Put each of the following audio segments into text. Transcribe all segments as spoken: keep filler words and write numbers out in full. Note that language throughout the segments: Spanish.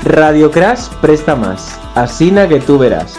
Radio Crash presta más, asina que tú verás.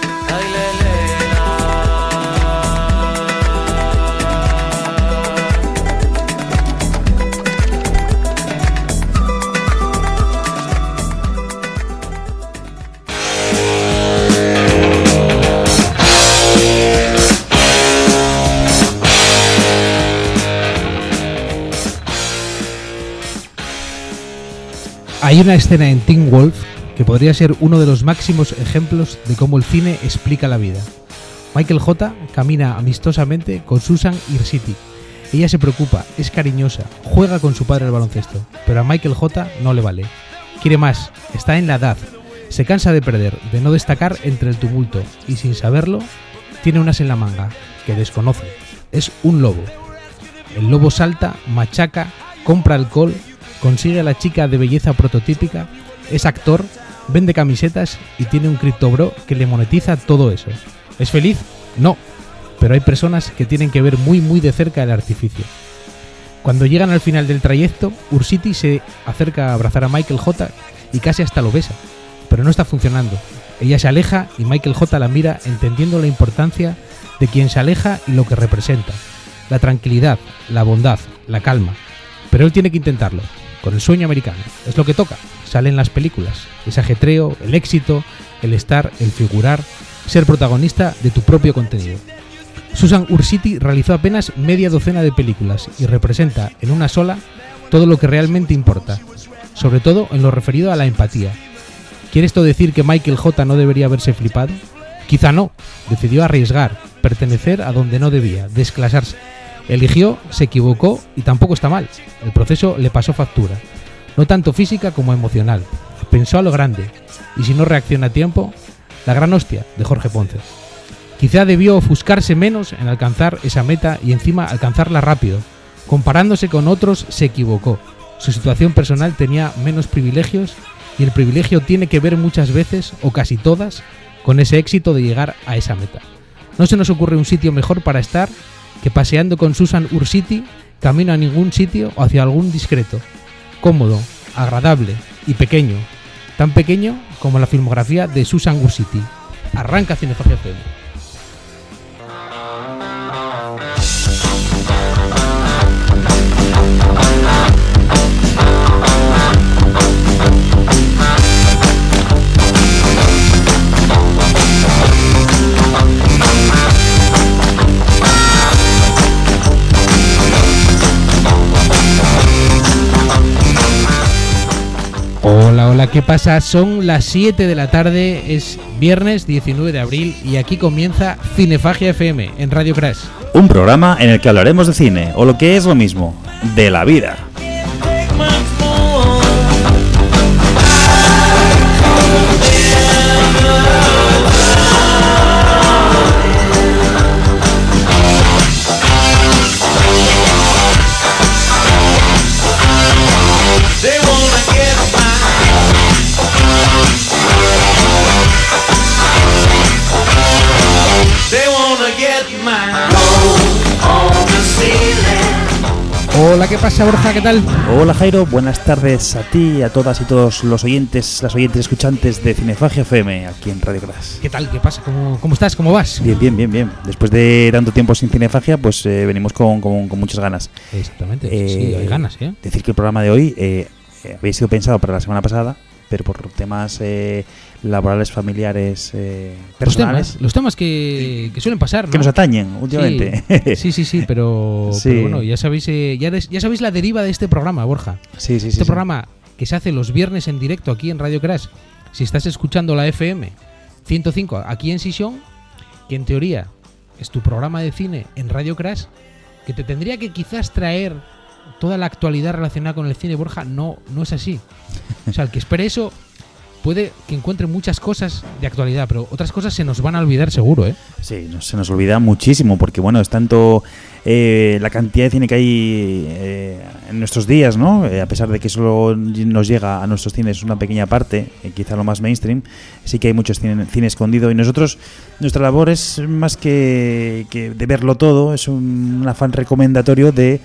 Hay una escena en Teen Wolf que podría ser uno de los máximos ejemplos de cómo el cine explica la vida. Michael J. camina amistosamente con Susan Ursiti. Ella se preocupa, es cariñosa, juega con su padre al baloncesto, pero a Michael J. no le vale. Quiere más, está en la edad, se cansa de perder, de no destacar entre el tumulto, y sin saberlo, tiene un as en la manga, que desconoce. Es un lobo. El lobo salta, machaca, compra alcohol, consigue a la chica de belleza prototípica, es actor, vende camisetas y tiene un criptobro que le monetiza todo eso. ¿Es feliz? No, pero hay personas que tienen que ver muy muy de cerca el artificio. Cuando llegan al final del trayecto, Ursiti se acerca a abrazar a Michael J. y casi hasta lo besa, pero no está funcionando. Ella se aleja y Michael J. la mira entendiendo la importancia de quien se aleja y lo que representa, la tranquilidad, la bondad, la calma, pero él tiene que intentarlo. Con el sueño americano, es lo que toca, sale en las películas, ese ajetreo, el éxito, el estar, el figurar, ser protagonista de tu propio contenido. Susan Ursiti realizó apenas media docena de películas y representa en una sola todo lo que realmente importa, sobre todo en lo referido a la empatía. ¿Quiere esto decir que Michael J. no debería haberse flipado? Quizá no, decidió arriesgar, pertenecer a donde no debía, desclasarse. Eligió, se equivocó y tampoco está mal. El proceso le pasó factura, no tanto física como emocional. Pensó a lo grande y si no reacciona a tiempo, la gran hostia de Jorge Ponce. Quizá debió ofuscarse menos en alcanzar esa meta y encima alcanzarla rápido. Comparándose con otros se equivocó. Su situación personal tenía menos privilegios y el privilegio tiene que ver muchas veces, o casi todas, con ese éxito de llegar a esa meta. No se nos ocurre un sitio mejor para estar que paseando con Susan Ursiti camino a ningún sitio o hacia algún discreto, cómodo, agradable y pequeño, tan pequeño como la filmografía de Susan Ursiti. Arranca Cinefagia F M. Hola, hola, ¿qué pasa? Son las siete de la tarde, es viernes diecinueve de abril y aquí comienza Cinefagia F M en Radio Crash. Un programa en el que hablaremos de cine, o lo que es lo mismo, de la vida. Hola, ¿qué pasa, Borja? ¿Qué tal? Hola, Jairo, buenas tardes a ti, a todas y todos los oyentes, las oyentes escuchantes de Cinefagia F M aquí en Radio Crash. ¿Qué tal? ¿Qué pasa? ¿Cómo, cómo estás? ¿Cómo vas? Bien, bien, bien, bien. Después de tanto tiempo sin Cinefagia, pues eh, venimos con, con, con muchas ganas. Exactamente, eh, sí, hay ganas, ¿eh? Decir que el programa de hoy eh, eh, había sido pensado para la semana pasada, pero por temas eh, laborales, familiares, eh, personales. Los temas, los temas que, que suelen pasar, ¿no? Que nos atañen últimamente. Sí, sí, sí, sí, pero, sí. pero bueno, ya sabéis, eh, ya, des, ya sabéis la deriva de este programa, Borja. Sí, sí, sí. Este sí. programa que se hace los viernes en directo aquí en Radio Crash. Si estás escuchando la F M ciento cinco aquí en Sison, que en teoría es tu programa de cine en Radio Crash, que te tendría que quizás traer toda la actualidad relacionada con el cine, Borja, no, no es así. O sea, el que espere eso puede que encuentre muchas cosas de actualidad, pero otras cosas se nos van a olvidar seguro, ¿eh? Sí, no, se nos olvida muchísimo, porque bueno, es tanto eh, la cantidad de cine que hay eh, en nuestros días, ¿no? Eh, a pesar de que solo nos llega a nuestros cines una pequeña parte, eh, quizá lo más mainstream, sí que hay mucho cine, cine escondido, y nosotros, nuestra labor es más que, que de verlo todo, es un, un afán recomendatorio de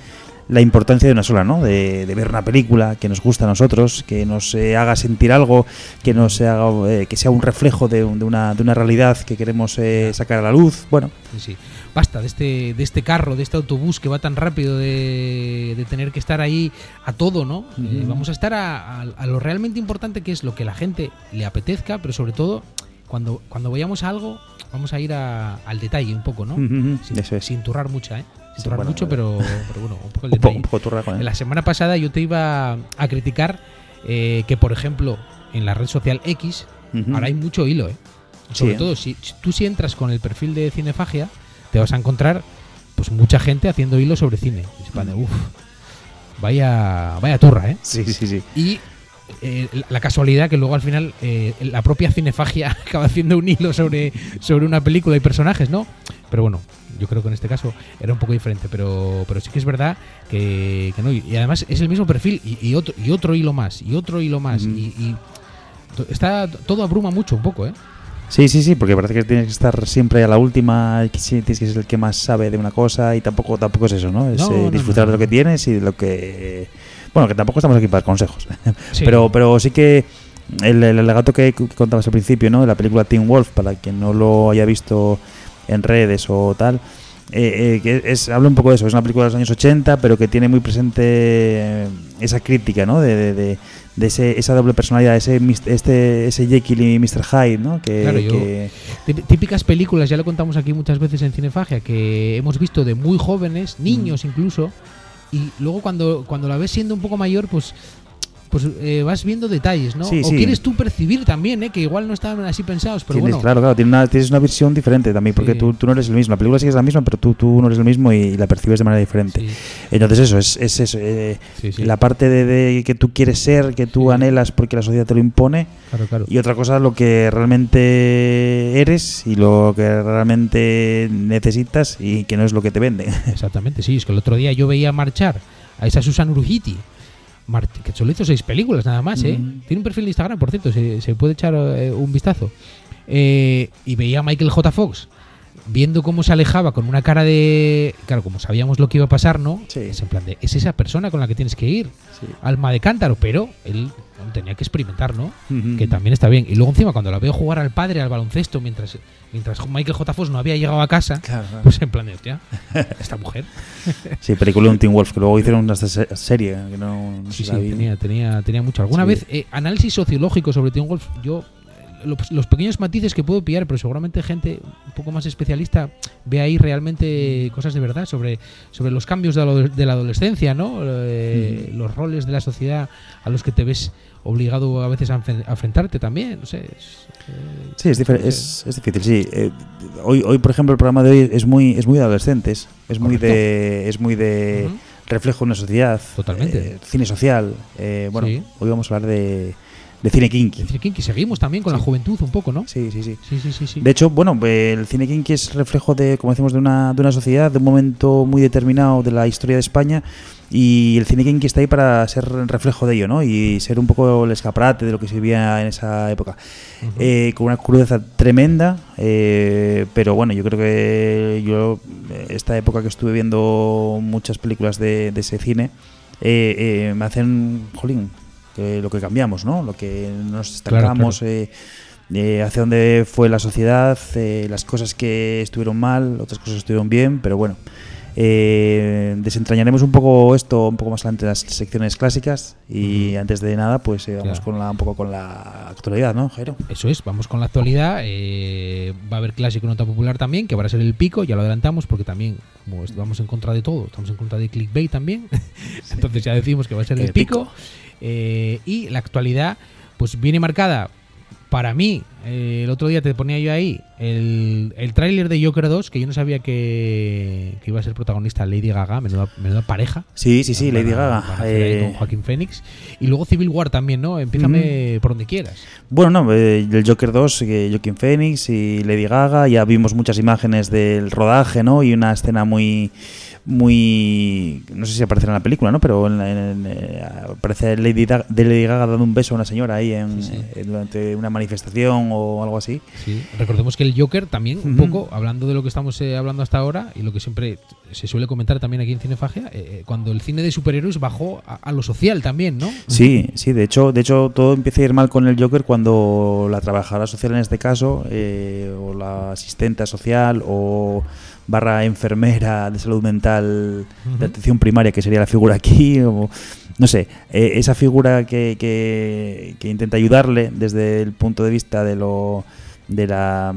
la importancia de una sola, ¿no? De, de ver una película que nos gusta a nosotros, que nos eh, haga sentir algo, que nos haga, eh, que sea un reflejo de, de, una, de una realidad que queremos eh, sacar a la luz. Bueno, sí, sí. Basta de este, de este carro, de este autobús que va tan rápido, de, de tener que estar ahí a todo, ¿no? Uh-huh. Eh, vamos a estar a, a, a lo realmente importante, que es lo que la gente le apetezca, pero sobre todo cuando, cuando vayamos a algo, vamos a ir a, al detalle un poco, ¿no? Uh-huh. Sin, Eso es. sin turrar mucha, ¿eh? Sin turrar bueno, mucho, pero, pero bueno, un poco el un detalle. poco, un poco turra con él. La semana pasada yo te iba a criticar eh, que, por ejemplo, en la red social X, uh-huh. ahora hay mucho hilo, ¿eh? Sobre sí, todo, si, si tú si entras con el perfil de Cinefagia, te vas a encontrar pues mucha gente haciendo hilo sobre cine. Uh-huh. Uf, vaya, vaya turra, ¿eh? Sí, sí, sí. Y eh, la casualidad que luego al final eh, la propia Cinefagia acaba haciendo un hilo sobre, sobre una película y personajes, ¿no? Pero bueno, yo creo que en este caso era un poco diferente, pero, pero sí que es verdad que, que no. Y además es el mismo perfil y, y, otro, y otro hilo más, y otro hilo más. Uh-huh. Y, y está, todo abruma mucho un poco, ¿eh? Sí, sí, sí, porque parece que tienes que estar siempre a la última, que tienes que ser el que más sabe de una cosa y tampoco tampoco es eso, ¿no? Es no, eh, no, disfrutar no, no. de lo que tienes y de lo que... Bueno, que tampoco estamos aquí para dar consejos, sí. pero pero sí que el, el alegato que, que contabas al principio, ¿no? De la película Teen Wolf, para quien no lo haya visto en redes o tal, eh, eh, que es habla un poco de eso, es una película de los años ochenta, pero que tiene muy presente esa crítica, ¿no? De... de, de de ese, esa doble personalidad, ese este ese Jekyll y mister Hyde, ¿no? Que, claro, yo, que... típicas películas, ya lo contamos aquí muchas veces en Cinefagia, que hemos visto de muy jóvenes, niños mm. incluso, y luego cuando, cuando la ves siendo un poco mayor, pues pues eh, vas viendo detalles, ¿no? Sí, o sí. quieres tú percibir también, ¿eh? Que igual no estaban así pensados, pero tienes, bueno. Claro, claro, tienes una, tienes una visión diferente también, porque sí. tú, tú no eres el mismo. La película sí que es la misma, pero tú, tú no eres el mismo y, y la percibes de manera diferente. Sí. Entonces eso, es, es eso. Eh, sí, sí. La parte de, de que tú quieres ser, que tú sí. anhelas porque la sociedad te lo impone, claro, claro. y otra cosa lo que realmente eres y lo que realmente necesitas y que no es lo que te venden. Exactamente, sí. Es que el otro día yo veía marchar a esa Susan Urujiti, que solo hizo seis películas nada más, ¿eh? Mm. Tiene un perfil de Instagram, por cierto, se, se puede echar eh, un vistazo. Eh, y veía a Michael J. Fox viendo cómo se alejaba con una cara de... Claro, como sabíamos lo que iba a pasar, ¿no? Sí. Es en plan de, es esa persona con la que tienes que ir. Sí. Alma de cántaro, pero él tenía que experimentar, ¿no? Uh-huh. Que también está bien. Y luego encima cuando la veo jugar al padre al baloncesto mientras mientras Michael J. Fox no había llegado a casa, claro, claro. pues en plan de, hostia, esta mujer. Sí, película de Teen Wolf, que luego hicieron una serie que no, no sí, se sí, la vi. tenía, tenía, tenía mucho. Alguna sí. vez, eh, análisis sociológico sobre Teen Wolf, yo... Los, los pequeños matices que puedo pillar, pero seguramente gente un poco más especialista ve ahí realmente cosas de verdad sobre, sobre los cambios de la, de la adolescencia, ¿no? Eh, mm. Los roles de la sociedad a los que te ves obligado a veces a, a enfrentarte también, no sé. Es, eh, sí, es, difer- es, es difícil, sí. Eh, hoy, hoy, por ejemplo, el programa de hoy es muy, es muy de adolescentes, es Correcto. muy de, es muy de uh-huh. reflejo de una sociedad. Totalmente. Eh, cine social. Eh, bueno, sí. hoy vamos a hablar de De cine kinky. De cine kinky. Seguimos también con sí. la juventud un poco, ¿no? Sí, sí, sí. sí, sí, sí, sí. De hecho, bueno, el cine kinky es reflejo de, como decimos, de una, de una sociedad, de un momento muy determinado de la historia de España, y el cine kinky está ahí para ser reflejo de ello, ¿no? Y ser un poco el escaparate de lo que se vivía en esa época. Uh-huh. Eh, con una crudeza tremenda, eh, pero bueno, yo creo que yo, esta época que estuve viendo muchas películas de, de ese cine, eh, eh, me hacen, jolín, que lo que cambiamos, ¿no? Lo que nos estancamos, claro, claro. Eh, eh, hacia dónde fue la sociedad, eh, las cosas que estuvieron mal, otras cosas que estuvieron bien, pero bueno, eh, desentrañaremos un poco esto un poco más adelante en las secciones clásicas y uh-huh. antes de nada, pues eh, vamos claro. con la, un poco con la actualidad, ¿no, Jairo? Eso es, vamos con la actualidad. Eh, va a haber clásico y nota popular también, que va a ser el pico, ya lo adelantamos, porque también, como vamos en contra de todo, estamos en contra de clickbait también, sí. entonces ya decimos que va a ser el, el pico. pico. Eh, y la actualidad pues viene marcada para mí, eh, el otro día te ponía yo ahí el, el tráiler de Joker dos, que yo no sabía que, que iba a ser protagonista Lady Gaga, menuda, menuda pareja. Sí, sí, sí, Lady Gaga. Van a hacer ahí con Joaquín Phoenix. Y luego Civil War también, ¿no? Empiézame mm. por donde quieras. Bueno, no, eh, el Joker dos, eh, Joaquín Phoenix y Lady Gaga, ya vimos muchas imágenes del rodaje, ¿no? Y una escena muy... muy, no sé si aparecerá en la película, ¿no? Pero en, en, en, aparece Lady, da- de Lady Gaga dando un beso a una señora ahí en, Sí, sí. eh, durante una manifestación o algo así. Sí. Recordemos que el Joker también, un Ujú. poco, hablando de lo que estamos eh, hablando hasta ahora, y lo que siempre se suele comentar también aquí en Cinefagia, eh, cuando el cine de superhéroes bajó a, a lo social también, ¿no? Sí, sí, de hecho, de hecho todo empieza a ir mal con el Joker cuando la trabajadora social en este caso, eh, o la asistenta social o barra enfermera de salud mental Ujú. de atención primaria, que sería la figura aquí, o no sé, eh, esa figura que, que, que intenta ayudarle desde el punto de vista de lo de la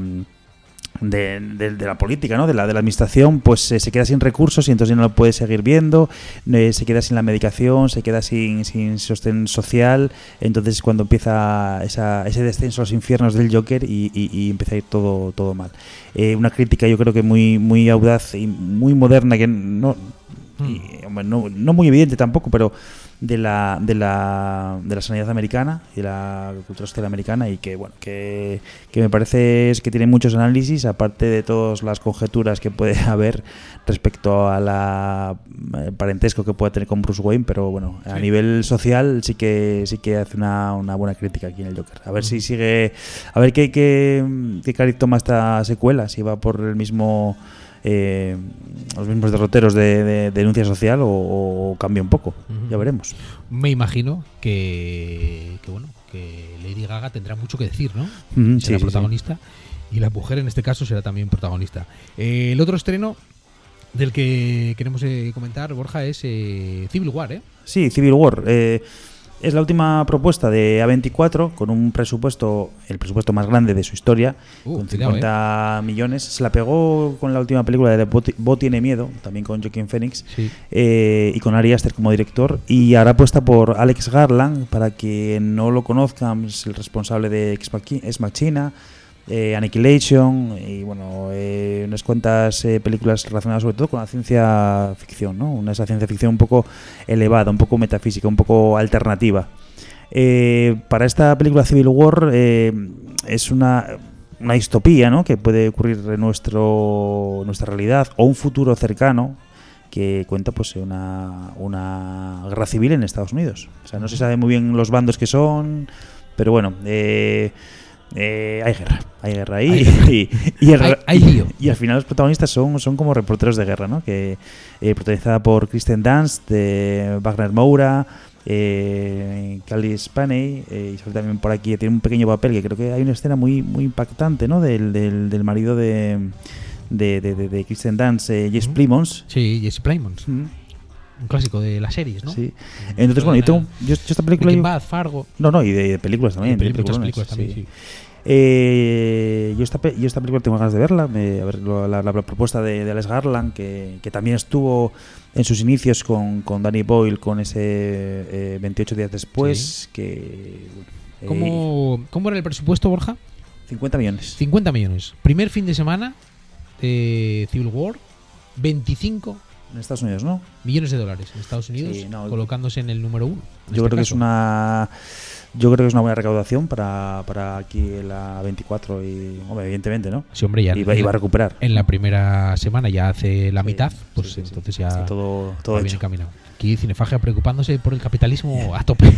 de, de, de la política, ¿no? de la de la administración, pues eh, se queda sin recursos y entonces ya no lo puede seguir viendo, eh, se queda sin la medicación, se queda sin, sin sostén social, entonces cuando empieza esa, ese descenso a los infiernos del Joker y, y, y empieza a ir todo, todo mal. Eh, una crítica yo creo que muy, muy audaz y muy moderna, que no, y, hombre, no, no muy evidente tampoco, pero de la de la de la sanidad americana y de la cultura social americana, y que bueno que, que me parece es que tiene muchos análisis, aparte de todas las conjeturas que puede haber respecto a la eh, parentesco que pueda tener con Bruce Wayne, pero bueno, a Sí. nivel social sí que sí que hace una, una buena crítica aquí en el Joker. A ver si sigue, a ver qué qué, qué cariz toma esta secuela, si va por el mismo Eh, los mismos derroteros de, de, de denuncia social o, o cambia un poco. Ujú. Ya veremos. Me imagino que, que bueno, que Lady Gaga tendrá mucho que decir, ¿no? Ujú, Será sí, sí, protagonista y la mujer en este caso será también protagonista. Eh, el otro estreno del que queremos eh, comentar, Borja, es eh, Civil War, ¿eh? Sí, Civil War. Eh, es la última propuesta de A veinticuatro con un presupuesto, el presupuesto más grande de su historia, Uh, con cuidado, cincuenta millones. Se la pegó con la última película de Bo, Bo tiene miedo, también con Joaquin Phoenix, Sí. eh, y con Ari Aster como director. Y ahora apuesta por Alex Garland, para quien no lo conozcan, es el responsable de Ex Machi- Ex Machina, eh, Annihilation y bueno, eh, unas cuantas eh, películas relacionadas sobre todo con la ciencia ficción, ¿no? Una esa ciencia ficción un poco elevada, un poco metafísica, un poco alternativa. Eh, para esta película Civil War eh, es una, una distopía, ¿no? Que puede ocurrir en nuestro, nuestra realidad o un futuro cercano, que cuenta pues una, una guerra civil en Estados Unidos. O sea, no se sabe muy bien los bandos que son, pero bueno, eh, eh, hay guerra, hay guerra ahí. Hay guerra. Y, y, el- Hay- hay lío. y al final los protagonistas son, son como reporteros de guerra, ¿no? Que eh, protagonizada por Kristen Dunst, de Wagner Moura, eh, Cally Spaney, eh, y sale también por aquí, tiene un pequeño papel, que creo que hay una escena muy muy impactante, ¿no? Del, del, del marido de de, de, de, de Kristen Dunst, eh, Jesse Ujú. Plemons. Sí, Jesse Plemons, Mm, un clásico de las series, ¿no? sí. Entonces, bueno, yo tengo yo, yo esta película Breaking yo- Bad, Fargo. no, no, y de, de películas también, de de muchas peliculones, películas también, sí. sí. Eh, yo, esta, pe- yo esta película tengo ganas de verla, me- a ver lo- la, la- la propuesta de, de Alex Garland, que, que también estuvo en sus inicios con, con Danny Boyle, con ese eh, veintiocho días después, que... eh, ¿Cómo, ¿Cómo era el presupuesto, Borja? cincuenta millones. cincuenta millones. Primer fin de semana de Civil War, veinticinco En Estados Unidos, ¿no? millones de dólares en Estados Unidos, Sí, no, colocándose en el número uno. en Yo este creo que es caso. una... Yo creo que es una buena recaudación para, para aquí la veinticuatro y, hombre, evidentemente, ¿no? Sí, hombre, ya Y va, y va a recuperar. en la primera semana ya hace la Sí, mitad, pues sí, sí, sí. entonces ya Está todo, todo va bien hecho. encaminado. Aquí Cinefagia preocupándose por el capitalismo a tope.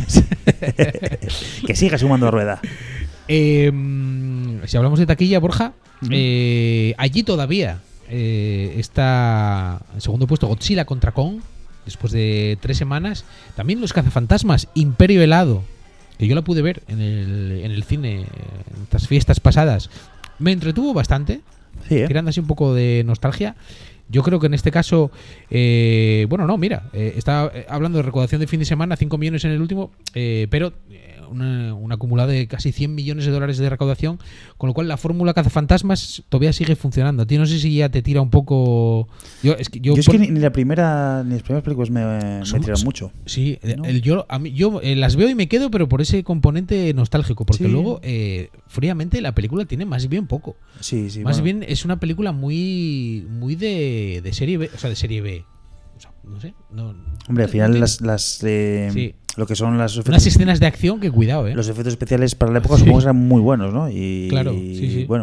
Que siga sumando rueda. Eh, si hablamos de taquilla, Borja, Ujú. eh, allí todavía eh, está en segundo puesto Godzilla contra Kong, después de tres semanas. También Los Cazafantasmas, Imperio Helado, que yo la pude ver en el, en el cine en estas fiestas pasadas. Me entretuvo bastante, Sí, ¿eh? tirando así un poco de nostalgia. Yo creo que en este caso, eh, bueno, no, mira, eh, está eh, hablando de recaudación de fin de semana, cinco millones en el último, eh, pero eh, una- un acumulado de casi cien millones de dólares de recaudación, con lo cual la fórmula cazafantasmas todavía sigue funcionando. A ti no sé si ya te tira un poco... Yo, es que, yo Yo, es por- que ni, ni la primera ni las primeras películas me, me Somos- tiran mucho. Sí, eh, ¿no? el- yo, a mí- yo eh, las veo y me quedo, pero por ese componente nostálgico, porque Sí. luego, eh, fríamente, la película tiene más bien poco. Sí, sí. Más bueno. bien es una película muy muy de, de serie B, o sea, de serie B. O sea, no sé, no, Hombre, al no final tiene las, las eh, Sí. lo que son las unas efectos, escenas de acción que cuidado, ¿eh? los efectos especiales para la época Sí. supongo que eran muy buenos, ¿no? Y, Claro, y, sí, sí. bueno,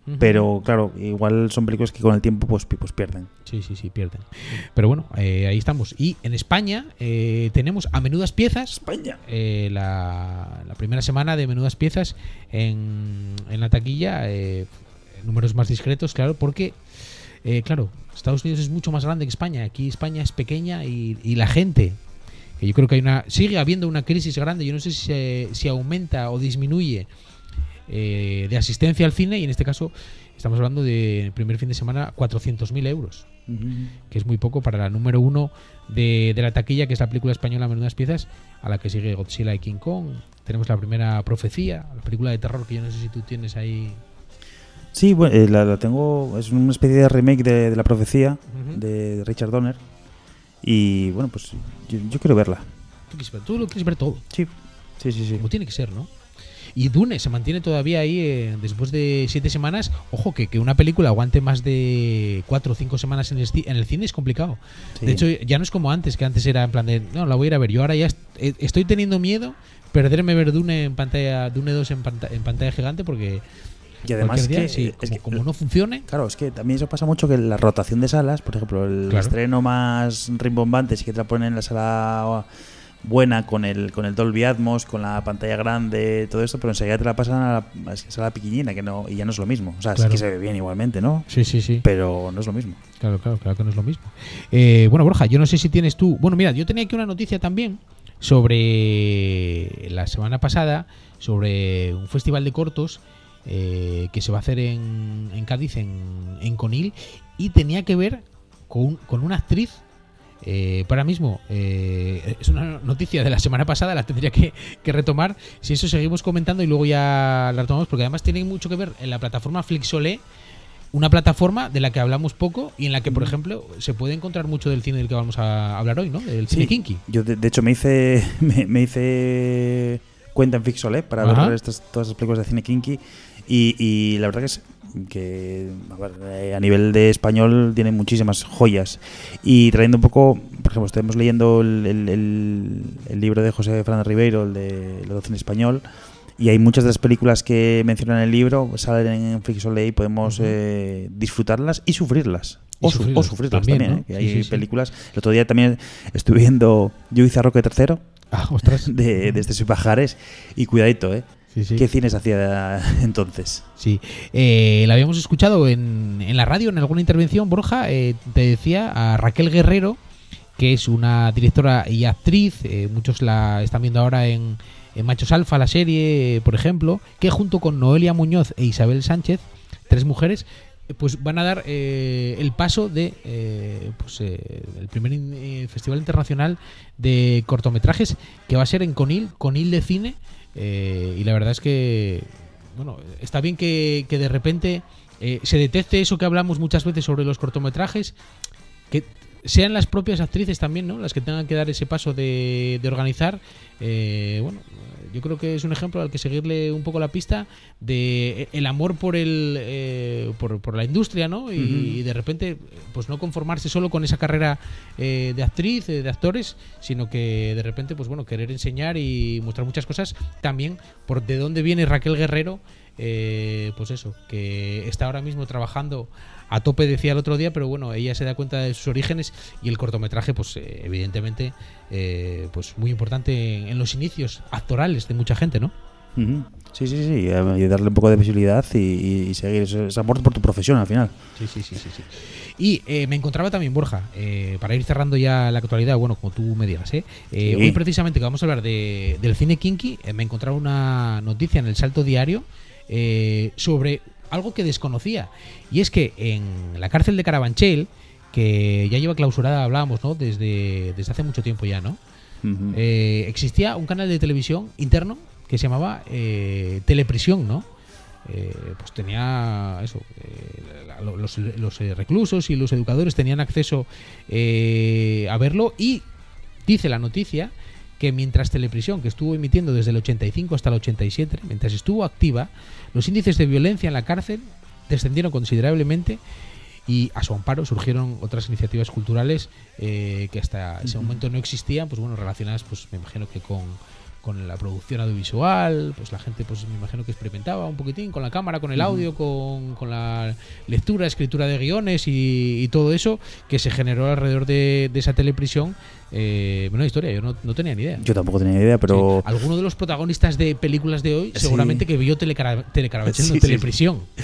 Uh-huh. Pero claro, igual son películas que con el tiempo pues, pues pierden. Sí, sí, sí, pierden. Pero bueno, eh, ahí estamos. Y en España eh, tenemos a Menudas Piezas. España. Eh, la, la primera semana de Menudas Piezas en, en la taquilla. Eh, números más discretos, claro, porque, eh, claro, Estados Unidos es mucho más grande que España. Aquí España es pequeña y, y la gente, que yo creo que hay una sigue habiendo una crisis grande. Yo no sé si, se, si aumenta o disminuye eh, de asistencia al cine, y en este caso estamos hablando de el primer fin de semana cuatrocientos mil euros, uh-huh. que es muy poco para la número uno de, de la taquilla, que es la película española Menudas Piezas, a la que sigue Godzilla y King Kong. Tenemos la primera Profecía, la película de terror que yo no sé si tú tienes ahí. Sí, bueno, eh, la, la tengo, es una especie de remake de, de La Profecía, uh-huh. de, de Richard Donner. Y bueno, pues yo, yo quiero verla. ¿Tú, quieres ver, tú lo quieres ver todo? Sí, sí, sí, sí. Como tiene que ser, ¿no? Y Dune se mantiene todavía ahí eh, después de siete semanas. Ojo, que, que una película aguante más de cuatro o cinco semanas en el, en el cine es complicado. Sí. De hecho, ya no es como antes, que antes era en plan de, no, la voy a ir a ver. Yo ahora ya est- estoy teniendo miedo perderme ver Dune en pantalla, Dune dos en, panta- en pantalla gigante, porque... Y además día, que, sí, es como, que como no funcione. Claro, es que también eso pasa mucho, que la rotación de salas, por ejemplo, el claro. estreno más rimbombante sí que te la ponen en la sala buena con el con el Dolby Atmos, con la pantalla grande, todo esto, pero enseguida te la pasan a la, a la sala pequeñina, que no, y ya no es lo mismo. O sea, claro. sí que se ve bien igualmente, ¿no? Sí, sí, sí. Pero no es lo mismo. Claro, claro, claro que no es lo mismo. Eh, bueno, Borja, yo no sé si tienes tú... Bueno, mira, yo tenía aquí una noticia también sobre la semana pasada, sobre un festival de cortos eh, que se va a hacer en, en Cádiz, en, en Conil, y tenía que ver con, con una actriz. Eh, para mismo eh, es una noticia de la semana pasada, la tendría que, que retomar. Si eso seguimos comentando y luego ya la retomamos, porque además tiene mucho que ver en la plataforma Flixolé, una plataforma de la que hablamos poco y en la que, por ejemplo, se puede encontrar mucho del cine del que vamos a hablar hoy, ¿no? Del cine sí, kinky. Yo de, de hecho me hice me, me hice cuenta en Flixolé para Ajá. ver estas, todas las películas de cine kinky y, y la verdad que es que a, ver, eh, a nivel de español tiene muchísimas joyas. Y trayendo un poco, por ejemplo, estamos leyendo el, el, el, el libro de José Fernández Ribeiro, el de la doctrina español, y hay muchas de las películas que mencionan en el libro salen en Flixolé y podemos uh-huh. eh, disfrutarlas y sufrirlas. Y o, sufrirlas, su, o sufrirlas también, también ¿no? ¿eh? Que hay sí, sí, películas. Sí. El otro día también estuve viendo Yo hice a Roque tercero ah, ostras. de, de este Soy Pajares, y cuidadito, ¿eh? Sí, sí. ¿Qué cines hacía entonces? Sí, eh, la habíamos escuchado en, en la radio, en alguna intervención, Borja, eh, te decía a Raquel Guerrero, que es una directora y actriz, eh, muchos la están viendo ahora en, en Machos Alfa, la serie, eh, por ejemplo, que junto con Noelia Muñoz e Isabel Sánchez, tres mujeres, pues van a dar eh, el paso de eh, pues, eh, el primer in- eh, Festival Internacional de Cortometrajes, que va a ser en Conil, Conil de Cine. Eh, y la verdad es que bueno, está bien que, que de repente eh, se detecte eso que hablamos muchas veces sobre los cortometrajes, que sean las propias actrices también, ¿no?, las que tengan que dar ese paso de, de organizar. Eh, bueno, yo creo que es un ejemplo al que seguirle un poco la pista de el amor por el eh, por, por la industria, ¿no? Y, uh-huh. y de repente pues no conformarse solo con esa carrera eh, de actriz, eh, de actores, sino que de repente pues bueno, querer enseñar y mostrar muchas cosas también por de dónde viene Raquel Guerrero. Eh, pues eso, que está ahora mismo trabajando a tope, decía el otro día, pero bueno, ella se da cuenta de sus orígenes y el cortometraje, pues eh, evidentemente, eh, pues muy importante en, en los inicios actorales de mucha gente, ¿no? Uh-huh. Sí, sí, sí, y darle un poco de visibilidad y, y seguir ese, ese amor por tu profesión al final. Sí, sí, sí, sí, sí. Y eh, me encontraba también, Borja, eh, para ir cerrando ya la actualidad, bueno, como tú me digas, ¿eh? eh sí. Hoy precisamente que vamos a hablar de, del cine kinky, eh, me encontraba una noticia en el Salto Diario eh, sobre algo que desconocía, y es que en la cárcel de Carabanchel, que ya lleva clausurada, hablábamos, ¿no?, desde, desde hace mucho tiempo ya, ¿no? Uh-huh. Eh, existía un canal de televisión interno que se llamaba eh, Teleprisión, ¿no? Eh, pues tenía eso, eh, los, los reclusos y los educadores tenían acceso eh, a verlo, y dice la noticia que mientras Teleprisión, que estuvo emitiendo desde el ochenta y cinco hasta el ochenta y siete, mientras estuvo activa, los índices de violencia en la cárcel descendieron considerablemente, y a su amparo surgieron otras iniciativas culturales eh, que hasta ese momento no existían, pues bueno, relacionadas, pues me imagino que con con la producción audiovisual, pues la gente, pues me imagino que experimentaba un poquitín con la cámara, con el audio, con, con la lectura, escritura de guiones y, y todo eso que se generó alrededor de, de esa teleprisión. Eh, buena historia, yo no, no tenía ni idea. Yo tampoco tenía ni idea, pero... Sí. Alguno de los protagonistas de películas de hoy seguramente sí. que vio Telecara- Telecaravachel sí, en teleprisión. Sí.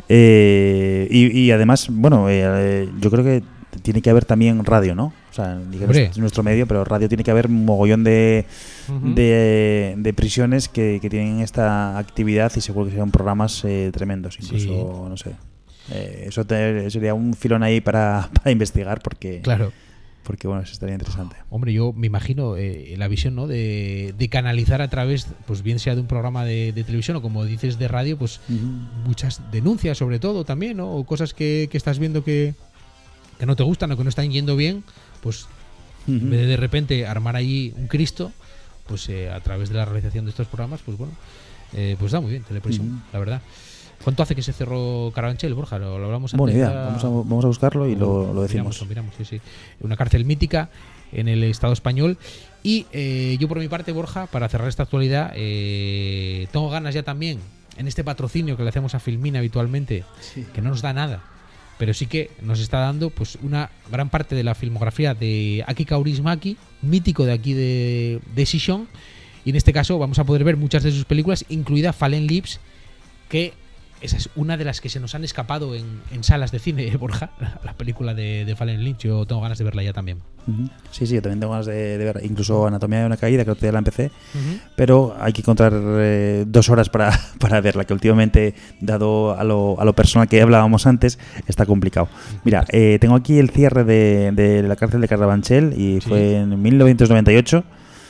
Eh, y, y además, bueno, eh, yo creo que tiene que haber también radio, ¿no? O sea, digamos, es nuestro medio, pero radio tiene que haber un mogollón de, uh-huh. de, de prisiones que, que tienen esta actividad y seguro que serán programas eh, tremendos, incluso, sí. no sé. Eh, eso te, sería un filón ahí para, para investigar porque... Claro. Porque bueno, eso estaría interesante. Hombre, yo me imagino eh, la visión, ¿no? De, de canalizar a través, pues bien sea de un programa de, de televisión o como dices de radio, pues uh-huh. muchas denuncias sobre todo también, ¿no? O cosas que, que estás viendo que, que no te gustan o que no están yendo bien, pues uh-huh. en vez de de repente armar allí un Cristo, pues eh, a través de la realización de estos programas, pues bueno, eh, pues da muy bien teleprisión, uh-huh. la verdad. ¿Cuánto hace que se cerró Carabanchel, Borja? Lo, lo hablamos antes. Buena idea. Vamos a, vamos a buscarlo y lo, lo decimos. Miramos, miramos, sí, sí. Una cárcel mítica en el Estado español. Y eh, yo por mi parte, Borja, para cerrar esta actualidad, eh, tengo ganas ya también, en este patrocinio que le hacemos a Filmina habitualmente, sí. que no nos da nada, pero sí que nos está dando pues una gran parte de la filmografía de Aki Kaurismäki, mítico de aquí de, de Sison. Y en este caso vamos a poder ver muchas de sus películas, incluida Fallen Lips, que... esa es una de las que se nos han escapado en, en salas de cine, Borja, la película de, de Fallen Lynch. Yo tengo ganas de verla ya también. Uh-huh. Sí, sí, yo también tengo ganas de, de ver incluso Anatomía de una caída, que ya la empecé, uh-huh. pero hay que encontrar eh, dos horas para, para verla, que últimamente, dado a lo, a lo personal que hablábamos antes, está complicado. Mira, eh, tengo aquí el cierre de, de la cárcel de Carabanchel y sí. fue en mil novecientos noventa y ocho.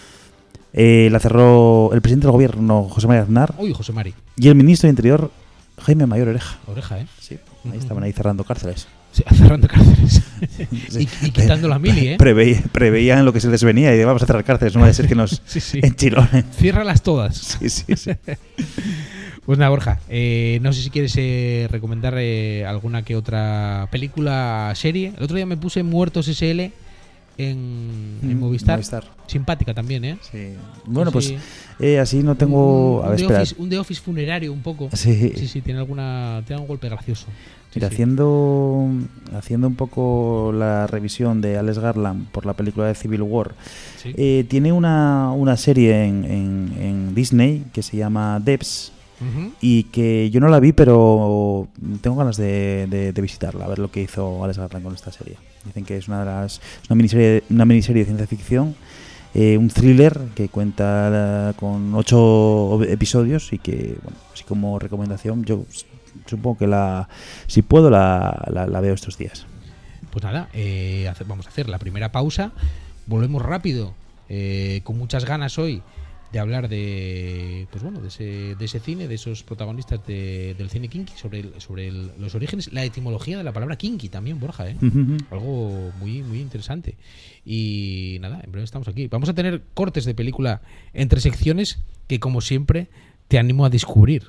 Eh, la cerró el presidente del gobierno, José María Aznar. Uy, José Mari. Y el ministro de Interior, Jaime Mayor Oreja. Oreja, ¿eh? Sí, ahí uh-huh. estaban ahí cerrando cárceles. Sí, cerrando cárceles. sí. y, y quitando la mili, ¿eh? Preveí, preveían lo que se les venía y vamos a cerrar cárceles, no va a ser que nos sí, sí. enchilonen. Ciérralas todas. Sí, sí, sí. Pues nada, Borja, eh, no sé si quieres eh, recomendar eh, alguna que otra película, serie. El otro día me puse Muertos S L en, en Movistar. Movistar. Simpática también, ¿eh? Sí. Bueno, sí, pues eh, así no tengo... Un, a ver, un, espera. The Office, un The Office funerario un poco. Sí. Sí, sí, tiene alguna tiene un golpe gracioso. Sí, Mira, sí. haciendo haciendo un poco la revisión de Alex Garland por la película de Civil War, sí. eh, tiene una, una serie en, en, en Disney que se llama Debs. Uh-huh. Y que yo no la vi, pero tengo ganas de, de, de visitarla, a ver lo que hizo Alex Garland con esta serie. Dicen que es una de las una miniserie, una miniserie de ciencia ficción, eh, un thriller que cuenta con ocho episodios y que, bueno, así como recomendación, yo supongo que la si puedo la, la, la veo estos días. Pues nada, eh, hace, vamos a hacer la primera pausa, volvemos rápido, eh, con muchas ganas hoy de hablar de pues bueno de ese, de ese cine, de esos protagonistas de, del cine kinky, sobre el, sobre el, los orígenes, la etimología de la palabra kinky también, Borja, ¿eh? Uh-huh. Algo muy muy interesante. Y nada, en breve estamos aquí. Vamos a tener cortes de película entre secciones que, como siempre, te animo a descubrir.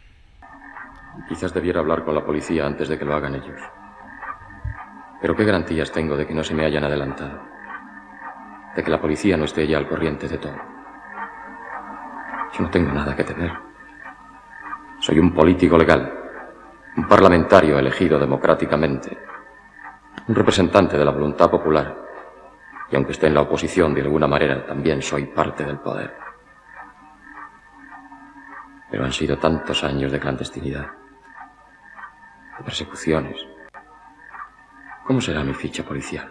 Quizás debiera hablar con la policía antes de que lo hagan ellos. Pero ¿qué garantías tengo de que no se me hayan adelantado? De que la policía no esté ya al corriente de todo. Yo no tengo nada que temer. Soy un político legal, un parlamentario elegido democráticamente, un representante de la voluntad popular, y aunque esté en la oposición, de alguna manera también soy parte del poder. Pero han sido tantos años de clandestinidad, de persecuciones. ¿Cómo será mi ficha policial?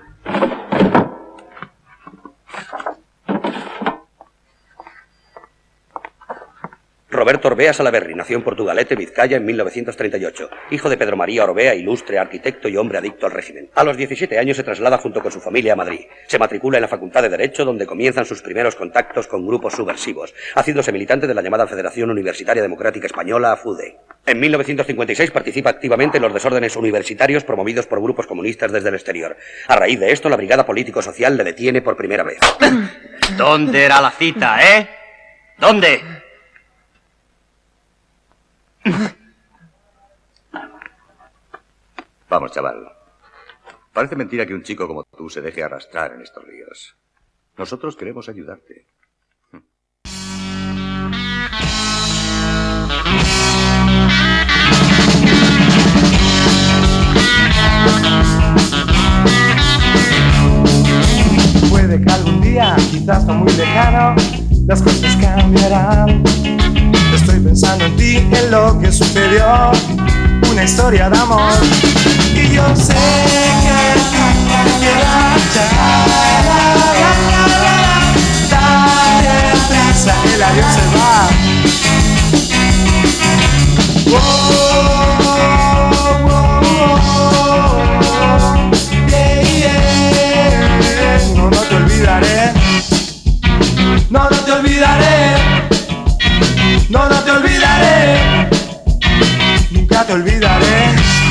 Roberto Orbea Salaverry nació en Portugalete, Vizcaya, en mil novecientos treinta y ocho. Hijo de Pedro María Orbea, ilustre arquitecto y hombre adicto al régimen. A los diecisiete años se traslada junto con su familia a Madrid. Se matricula en la Facultad de Derecho, donde comienzan sus primeros contactos con grupos subversivos, haciéndose militante de la llamada Federación Universitaria Democrática Española, FUDE. En mil novecientos cincuenta y seis participa activamente en los desórdenes universitarios promovidos por grupos comunistas desde el exterior. A raíz de esto, la Brigada Político-Social le detiene por primera vez. ¿Dónde era la cita, eh? ¿Dónde? Vamos, chaval. Parece mentira que un chico como tú se deje arrastrar en estos líos. Nosotros queremos ayudarte. Puede que algún día, quizás no muy lejano, las cosas cambiarán. Estoy pensando en ti, en lo que sucedió, una historia de amor. Y yo sé que tú no te quieres marchar. Dale prisa, el avión se va. Oh, oh, oh, oh. Yeah, yeah. No, no te olvidaré. No, no te olvidaré. No, no te olvidaré. Nunca te olvidaré.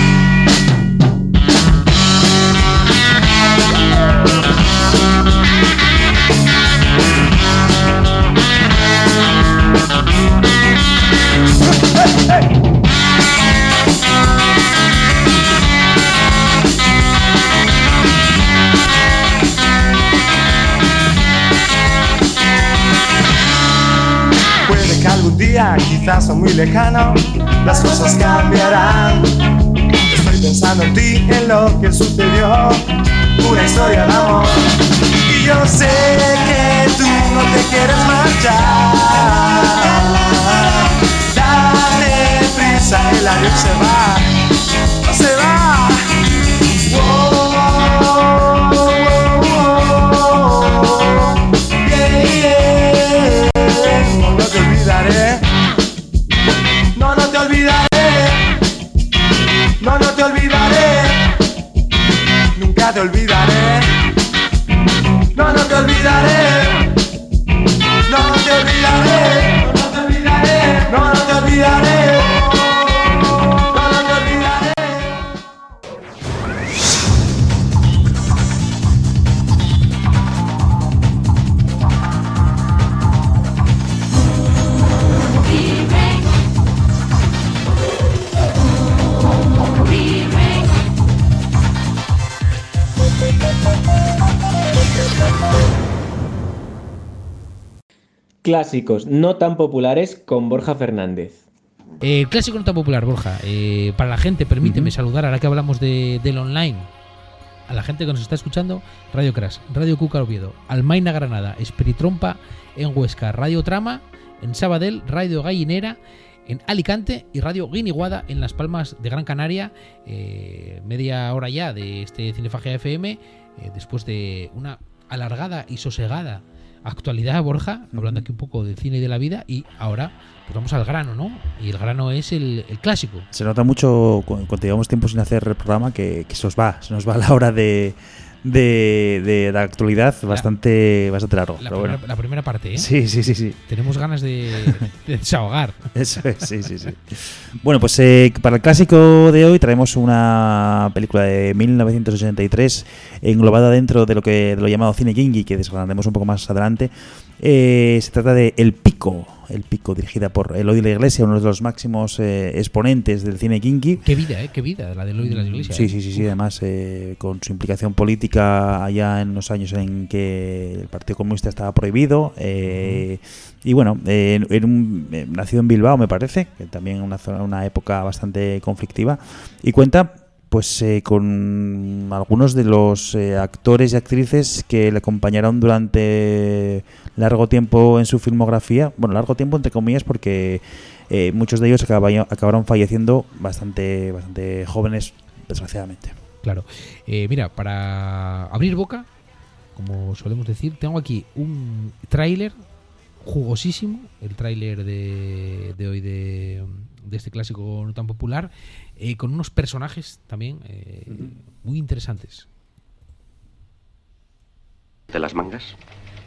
Hey, hey. Puede que algún día, quizás no muy lejano, las cosas cambiarán. Estoy pensando en ti, en lo que sucedió, una historia de amor. Y yo sé que tú no te quieres marchar. Dale prisa, el avión se va, no se va. Oh, oh, oh, oh. Yeah, yeah. No, no te olvidaré. No, no te olvidaré. No, no te olvidaré. Nunca te olvidaré. No, no te olvidaré. No, no te olvidaré. No, no te olvidaré. No, no te olvidaré. No, no te olvidaré. Clásicos no tan populares con Borja Fernández. Eh, clásico no tan popular, Borja. Eh, para la gente, permíteme Uh-huh. saludar, ahora que hablamos de, del online, a la gente que nos está escuchando: Radio Crash, Radio Cuca Oviedo, Almaina Granada, Esperitrompa en Huesca, Radio Trama en Sabadell, Radio Gallinera en Alicante y Radio Guiniguada en Las Palmas de Gran Canaria. Eh, media hora ya de este Cinefagia F M, eh, después de una alargada y sosegada actualidad, Borja, hablando aquí un poco de cine y de la vida, y ahora pues vamos al grano, ¿no? Y el grano es el, el clásico. Se nota mucho cu- cuando llevamos tiempo sin hacer el programa que, que se os va, se nos va la hora de, de, de la actualidad bastante, bastante largo. La pero primera, bueno. la primera parte, ¿eh? Sí, sí, sí, sí. Tenemos ganas de, de desahogar. Eso es, sí, sí, sí. Bueno, pues eh, para el clásico de hoy traemos una película de mil novecientos ochenta y tres englobada dentro de lo que de lo llamado cine kinky, que desgranaremos un poco más adelante. Eh, se trata de El Pico, El Pico, dirigida por Eloy de la Iglesia, uno de los máximos eh, exponentes del cine kinky. Qué vida, ¿eh? Qué vida, la de Eloy de la Iglesia. Sí, ¿eh? sí, sí, sí. Además, eh, con su implicación política allá en los años en que el Partido Comunista estaba prohibido. Eh, y bueno, eh, en, en un, eh, nacido en Bilbao, me parece, que también una, zona, una época bastante conflictiva. Y cuenta pues eh, con algunos de los eh, actores y actrices que le acompañaron durante largo tiempo en su filmografía. Bueno, largo tiempo entre comillas, porque eh, muchos de ellos acabaron, acabaron falleciendo bastante, bastante jóvenes, desgraciadamente. Claro. Eh, mira, para abrir boca, como solemos decir, tengo aquí un tráiler jugosísimo, el tráiler de, de hoy de, de este clásico no tan popular, eh, con unos personajes también eh, uh-huh. muy interesantes. ¿De las mangas?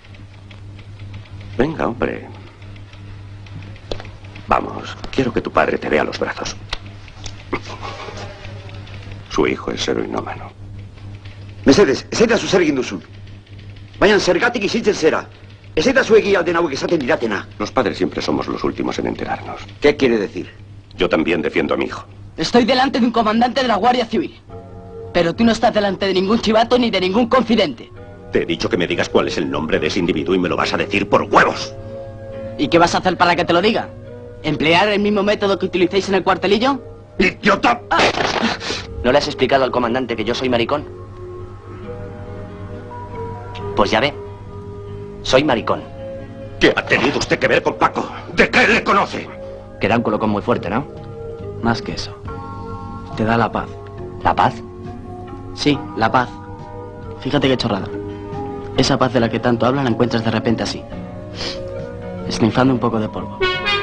Venga, hombre. Vamos, quiero que tu padre te vea los brazos. Su hijo es heroinómano. Mesedes, ez da zuzer egin duzu. Baina zergatik izitzen zera. Ez da zuegi alden hauek esaten diratena. Los padres siempre somos los últimos en enterarnos. ¿Qué quiere decir? Yo también defiendo a mi hijo. Estoy delante de un comandante de la Guardia Civil. Pero tú no estás delante de ningún chivato ni de ningún confidente. Te he dicho que me digas cuál es el nombre de ese individuo y me lo vas a decir por huevos. ¿Y qué vas a hacer para que te lo diga? ¿Emplear el mismo método que utilicéis en el cuartelillo? ¡Idiota! Ah. ¿No le has explicado al comandante que yo soy maricón? Pues ya ve, Soy maricón. ¿Qué ha tenido usted que ver con Paco? ¿De qué le conoce? Que da un colocón muy fuerte, ¿no? Más que eso. Te da la paz. ¿La paz? Sí, la paz. Fíjate qué chorrada. Esa paz de la que tanto hablan la encuentras de repente así. Esnifando un poco de polvo.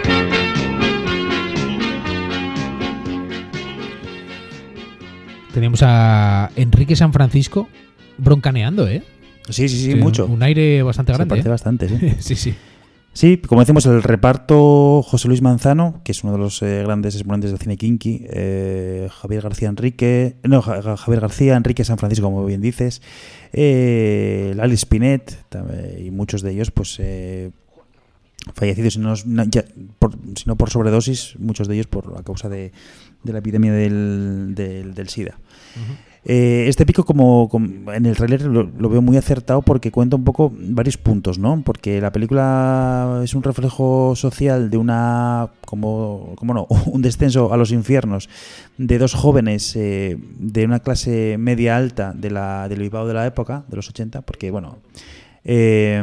Tenemos a Enrique San Francisco broncaneando, ¿eh? Sí, sí, sí, Sí, mucho. Un aire bastante Se grande. parece ¿eh? bastante, sí. sí, sí. Sí, como decimos, el reparto: José Luis Manzano, que es uno de los eh, grandes exponentes del cine kinky, eh, Javier García Enrique, no, Ja- Javier García, Enrique San Francisco, como bien dices, eh, Lali Spinet, tam- y muchos de ellos, pues eh, fallecidos, si no, no, ya, por, si no por sobredosis, muchos de ellos por a causa de, de la epidemia del, del, del SIDA. Uh-huh. Eh, este pico, como, como en el tráiler, lo, lo veo muy acertado porque cuenta un poco varios puntos, ¿no? Porque la película es un reflejo social de una, como, como no, un descenso a los infiernos de dos jóvenes eh, de una clase media alta de la, del Bilbao de la época, de los ochenta, porque, bueno, eh,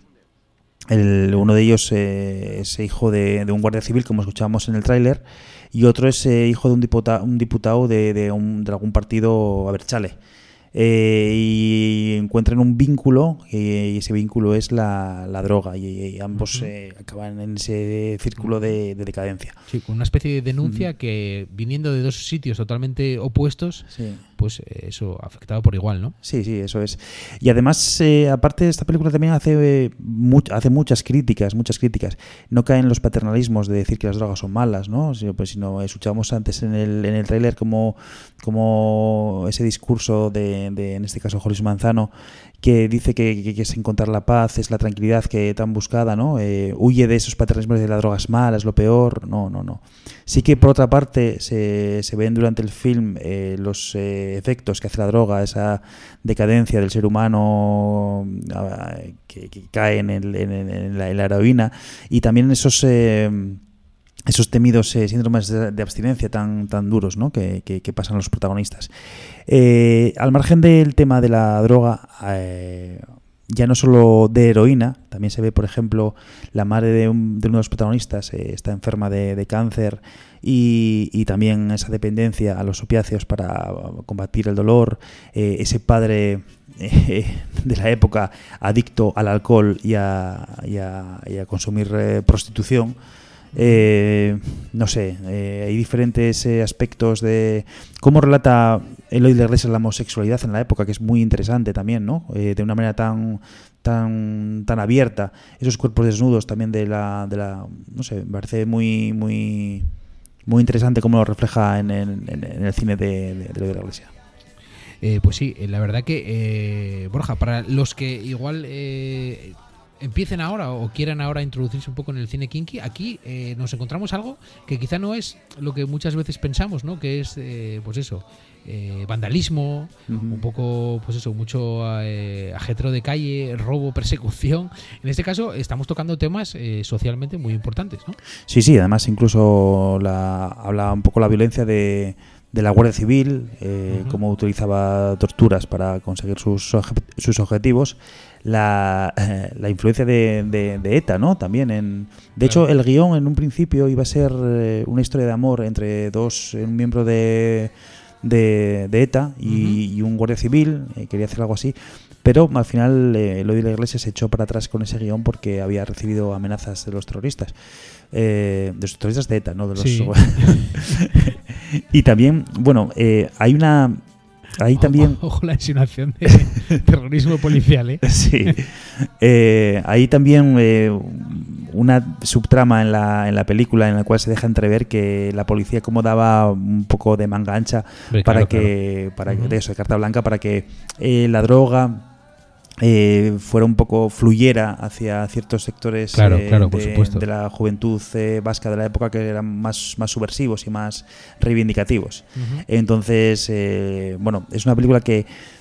el, uno de ellos eh, es hijo de, de un guardia civil, como escuchábamos en el tráiler, y otro es eh, hijo de un diputado, un diputado de, de, un, de algún partido abertzale. Eh, y encuentran un vínculo, eh, y ese vínculo es la, la droga, y, y ambos eh, acaban en ese círculo de, de decadencia. Sí, con una especie de denuncia Mm. que, viniendo de dos sitios totalmente opuestos, Sí. pues eh, eso afectaba por igual, ¿no? Sí, sí, eso es. Y además, eh, aparte de esta película también hace, eh, mu- hace muchas críticas, muchas críticas. No cae en los paternalismos de decir que las drogas son malas, ¿no? Sino, pues, sino escuchábamos antes en el, en el tráiler como, como ese discurso de, de, en este caso, José Luis Manzano, que dice que, que, que es encontrar la paz, es la tranquilidad que tan buscada, ¿no? Eh, huye de esos paternalismos de la droga es mala, es lo peor. No, no, no. Sí que, por otra parte, se, se ven durante el film eh, los eh, efectos que hace la droga, esa decadencia del ser humano eh, que, que cae en, el, en, en, la, en la heroína, y también esos... Eh, esos temidos eh, síndromes de, de abstinencia tan, tan duros, ¿no? que, que, que pasan los protagonistas. Eh, al margen del tema de la droga, eh, ya no solo de heroína, también se ve, por ejemplo, la madre de, un, de uno de los protagonistas eh, está enferma de, de cáncer, y, y también esa dependencia a los opiáceos para combatir el dolor, eh, ese padre eh, de la época adicto al alcohol y a, y a, y a consumir eh, prostitución. Eh, no sé, eh, hay diferentes eh, aspectos de cómo relata Eloy de la Iglesia la homosexualidad en la época, que es muy interesante también, ¿no? Eh, de una manera tan tan tan abierta, esos cuerpos desnudos también de la, de la no sé, me parece muy muy muy interesante cómo lo refleja en, en, en el cine de, de, de Eloy de la Iglesia. Eh, pues sí, la verdad que, eh, Borja, para los que igual eh, empiecen ahora o quieran ahora introducirse un poco en el cine kinky, aquí eh, nos encontramos algo que quizá no es lo que muchas veces pensamos, ¿no? Que es, eh, pues eso, eh, vandalismo, Uh-huh. un poco, pues eso, mucho eh, ajetreo de calle, robo, persecución. En este caso estamos tocando temas eh, socialmente muy importantes, ¿no? Sí, sí, además incluso la, habla un poco la violencia de, de la Guardia Civil, eh, Ujú. cómo utilizaba torturas para conseguir sus, obje- sus objetivos, la, eh, la influencia de, de, de ETA, ¿no? También en, de Claro. hecho, el guión en un principio iba a ser eh, una historia de amor entre dos, un miembro de, de, de ETA y, Ujú. y un guardia civil, eh, quería hacer algo así. Pero al final eh, Eloy de la Iglesia se echó para atrás con ese guión porque había recibido amenazas de los terroristas. Eh, de los terroristas de ETA, ¿no? De los Sí. Y también, bueno, eh, hay una... Hay también... Ojo, ojo la insinuación de terrorismo policial, ¿eh? Sí. Eh, hay también eh, una subtrama en la, en la película en la cual se deja entrever que la policía como daba un poco de manga ancha Hombre, para claro, que... claro. para Ujú. de eso, de carta blanca, para que eh, la droga eh, fuera un poco, fluyera hacia ciertos sectores Claro, eh, claro, por de, supuesto. de la juventud eh, vasca de la época, que eran más, más subversivos y más reivindicativos. Ujú. Entonces, eh, bueno, es una película que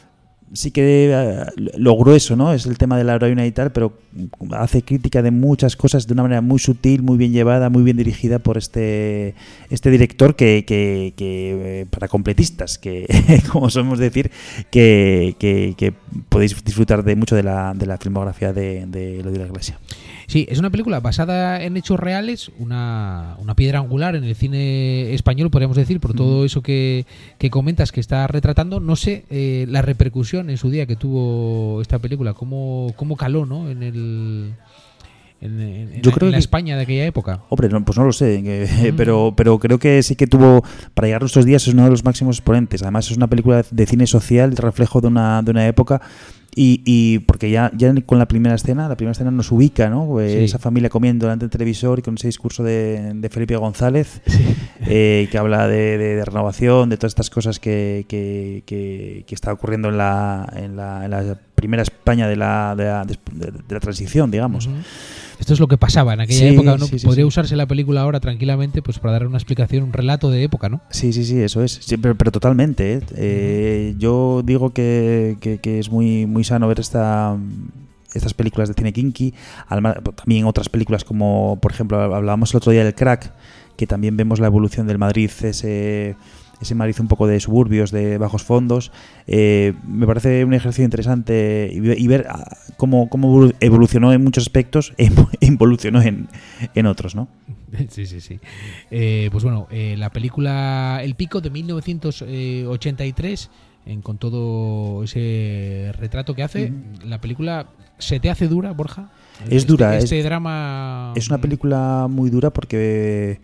sí que uh, lo grueso, ¿no? Es el tema de la heroína y tal, pero hace crítica de muchas cosas de una manera muy sutil, muy bien llevada, muy bien dirigida por este este director que, que, que eh, para completistas, que como solemos decir, que, que, que podéis disfrutar de mucho de la, de la filmografía de, de Eloy de la Iglesia. Sí, es una película basada en hechos reales, una, una piedra angular en el cine español, podríamos decir, por todo eso que, que comentas que está retratando. No sé eh, la repercusión en su día que tuvo esta película, cómo, cómo caló, ¿no? En el... En, en, Yo en, creo en la que, España de aquella época. Hombre, no, pues no lo sé, que, Mm. pero, pero creo que sí que tuvo, para llegar a nuestros días, es uno de los máximos exponentes. Además, es una película de cine social, el reflejo de una, de una época. Y, y porque ya, ya con la primera escena, la primera escena nos ubica, ¿no? Eh, Sí. Esa familia comiendo delante del televisor y con ese discurso de, de Felipe González, Sí. eh, que habla de, de, de renovación, de todas estas cosas que, que, que, que está ocurriendo en la, en la, en la primera España de la, de la, de, de la transición, digamos. Uh-huh. Esto es lo que pasaba en aquella Sí, época, ¿no? sí, sí, Podría sí. usarse la película ahora tranquilamente pues para dar una explicación, un relato de época, ¿no? Sí, sí, sí, eso es. Sí, pero, pero totalmente. ¿eh? Eh, yo digo que, que, que es muy, muy sano ver esta, estas películas de cine kinky. Además, también otras películas como, por ejemplo, hablábamos el otro día del Crack, que también vemos la evolución del Madrid, ese... ese Madrid un poco de suburbios, de bajos fondos. Eh, me parece un ejercicio interesante y, y ver cómo, cómo evolucionó en muchos aspectos e involucionó en, en otros, ¿no? Sí, sí, sí. Eh, pues bueno, eh, la película El Pico de mil novecientos ochenta y tres, en, con todo ese retrato que hace, uh-huh. La película se te hace dura, Borja. Es este, dura. Este es, drama... Es una película muy dura porque...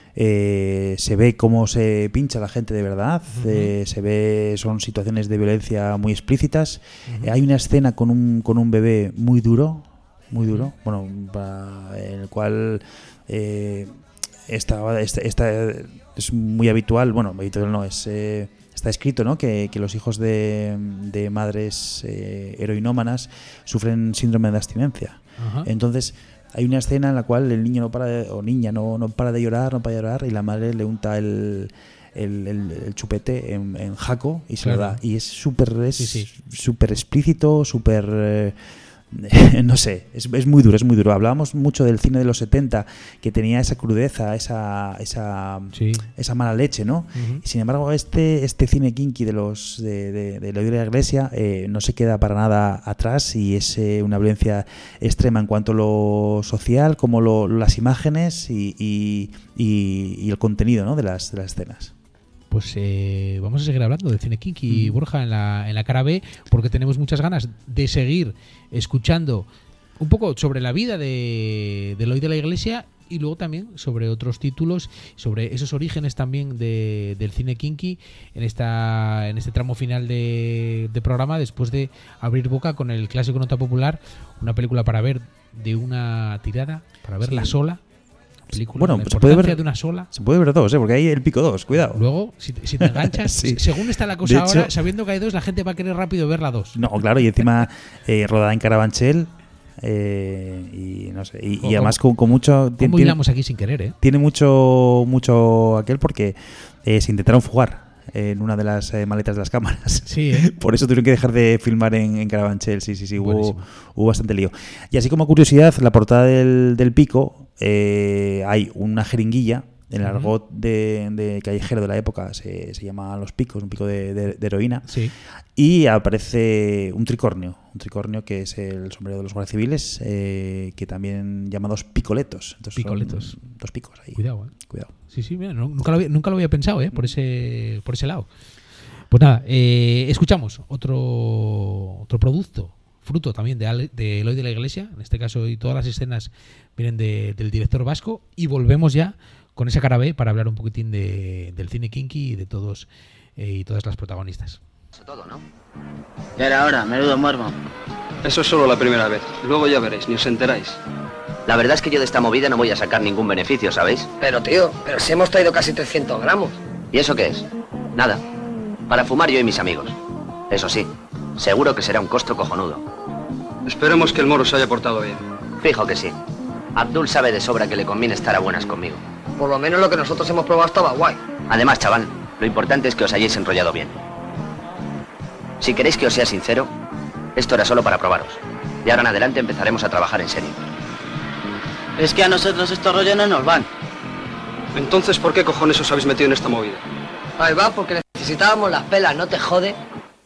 Eh, se ve cómo se pincha la gente de verdad, uh-huh. eh, se ve, son situaciones de violencia muy explícitas. Uh-huh. eh, hay una escena con un, con un bebé muy duro, muy duro, bueno, para, en el cual eh, esta, esta, esta es muy habitual, bueno, habitual no, es... Eh, está escrito, ¿no? que, que los hijos de, de madres eh, heroinómanas sufren síndrome de abstinencia. Uh-huh. Entonces hay una escena en la cual el niño no para de, o niña no, no para de llorar, no para de llorar, y la madre le unta el, el, el, el chupete en, en jaco y se claro. lo da. Y es súper es sí, sí. súper explícito, súper... Eh, no sé, es, es muy duro, es muy duro. Hablábamos mucho del cine de los setenta, que tenía esa crudeza, esa esa, sí. esa mala leche, ¿no? Uh-huh. Y sin embargo, este este cine kinky de los de, de, de Eloy de la Iglesia eh, no se queda para nada atrás y es eh, una violencia extrema en cuanto a lo social, como lo, las imágenes y, y, y, y el contenido, ¿no? de las de las escenas. Pues eh, vamos a seguir hablando del cine kinky, mm. Borja, en la, en la cara B, porque tenemos muchas ganas de seguir escuchando un poco sobre la vida de, de Eloy de la Iglesia y luego también sobre otros títulos, sobre esos orígenes también de, del cine kinky en esta en este tramo final de, de programa, después de abrir boca con el clásico nota popular, una película para ver de una tirada, para verla sí. sola. Película, bueno, se puede ver de una sola. Se puede ver dos, ¿eh? Porque hay El Pico dos, cuidado. Luego, si te, si te enganchas, sí. según está la cosa hecho, ahora, sabiendo que hay dos, la gente va a querer rápido ver la dos. No, claro, y encima eh, rodada en Carabanchel eh, y no sé, y, y además con, con mucho... ¿Cómo hilamos aquí sin querer, eh? Tiene mucho, mucho aquel porque eh, se intentaron fugar en una de las eh, maletas de las cámaras. Sí, ¿eh? Por eso tuvieron que dejar de filmar en, en Carabanchel. Sí, sí, sí, hubo, hubo bastante lío. Y así como curiosidad, la portada del, del Pico eh, hay una jeringuilla. En el argot de, de callejero de la época se, se llama Los Picos, un pico de, de, de heroína. Sí. Y aparece un tricornio, un tricornio que es el sombrero de los guardias civiles, eh, que también llamados picoletos. Entonces picoletos. Dos picos ahí. Cuidado, eh. Cuidado. Sí, sí, mira, no, nunca, lo había, nunca lo había pensado, eh, por ese, por ese lado. Pues nada, eh, escuchamos otro, otro producto, fruto también de, de Eloy de la Iglesia, en este caso, y todas las escenas vienen de, del director vasco, y volvemos ya con esa cara B para hablar un poquitín de, del cine kinky y de todos eh, y todas las protagonistas. Todo, ¿no? Ya era hora, menudo morbo. Eso es solo la primera vez, luego ya veréis, ni os enteráis. La verdad es que yo de esta movida no voy a sacar ningún beneficio, ¿sabéis? Pero tío, pero si hemos traído casi trescientos gramos. ¿Y eso qué es? Nada. Para fumar yo y mis amigos. Eso sí, seguro que será un costo cojonudo. Esperemos que el moro se haya portado bien. Fijo que sí. Abdul sabe de sobra que le conviene estar a buenas conmigo. Por lo menos lo que nosotros hemos probado estaba guay. Además, chaval, lo importante es que os hayáis enrollado bien. Si queréis que os sea sincero, esto era solo para probaros. Y ahora en adelante empezaremos a trabajar en serio. Es que a nosotros estos rollos no nos van. Entonces, ¿por qué cojones os habéis metido en esta movida? Ahí va, porque necesitábamos las pelas, no te jode.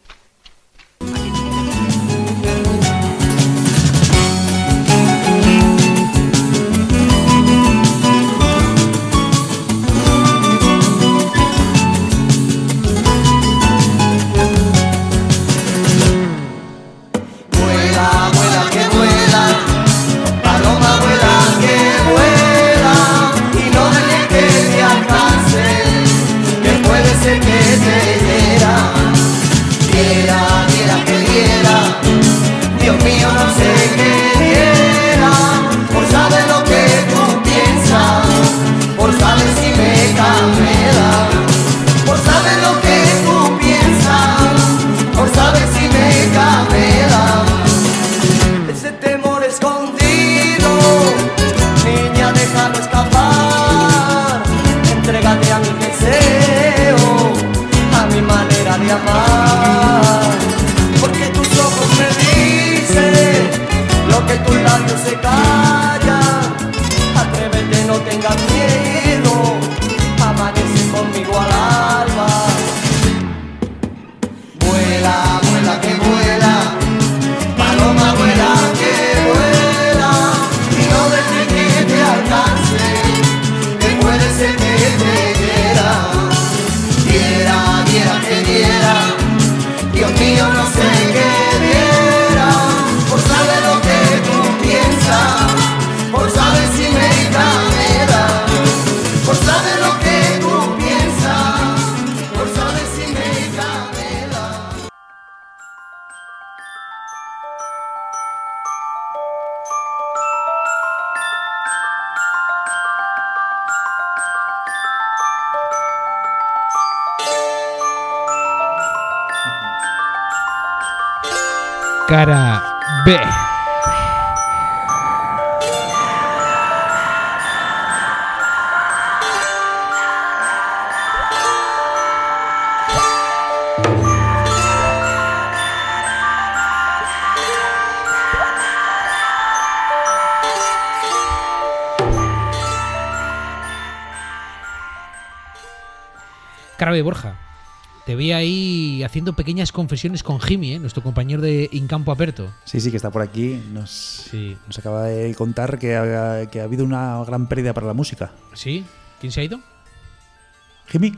Vuela, vuela, que vuela, paloma vuela, que vuela, y no dejes que te alcance, que puede ser que te hiera, diera, diera, que diera, Dios mío, no sé qué diera, por saber lo que tú piensas, por saber si me camela, por saber lo que tú piensas, por saber si me camela. Ese temor escondido, niña, déjalo escapar. Entrégate a mi deseo, a mi manera de amar. Porque tus ojos me dicen lo que tus labios se callan. Atrévete, no tengas miedo, amanece conmigo al alba. Vuela, vuela, que vuela, paloma vuela, que vuela, y no dejes que te alcance, que puede ser que te diera, diera, diera, que diera, Dios mío, no sé qué diera, por saber lo que tú piensas, por saber si me camela, por saber lo que tú piensas, por saber si me camela. Cara B. Cara B, Borja. Te vi ahí haciendo pequeñas confesiones con Jimmy, ¿eh? Nuestro compañero de Incampo Aperto. Sí, sí, que está por aquí. Nos, sí. nos acaba de contar que ha, que ha habido una gran pérdida para la música. ¿Sí? ¿Quién se ha ido? Jimmy.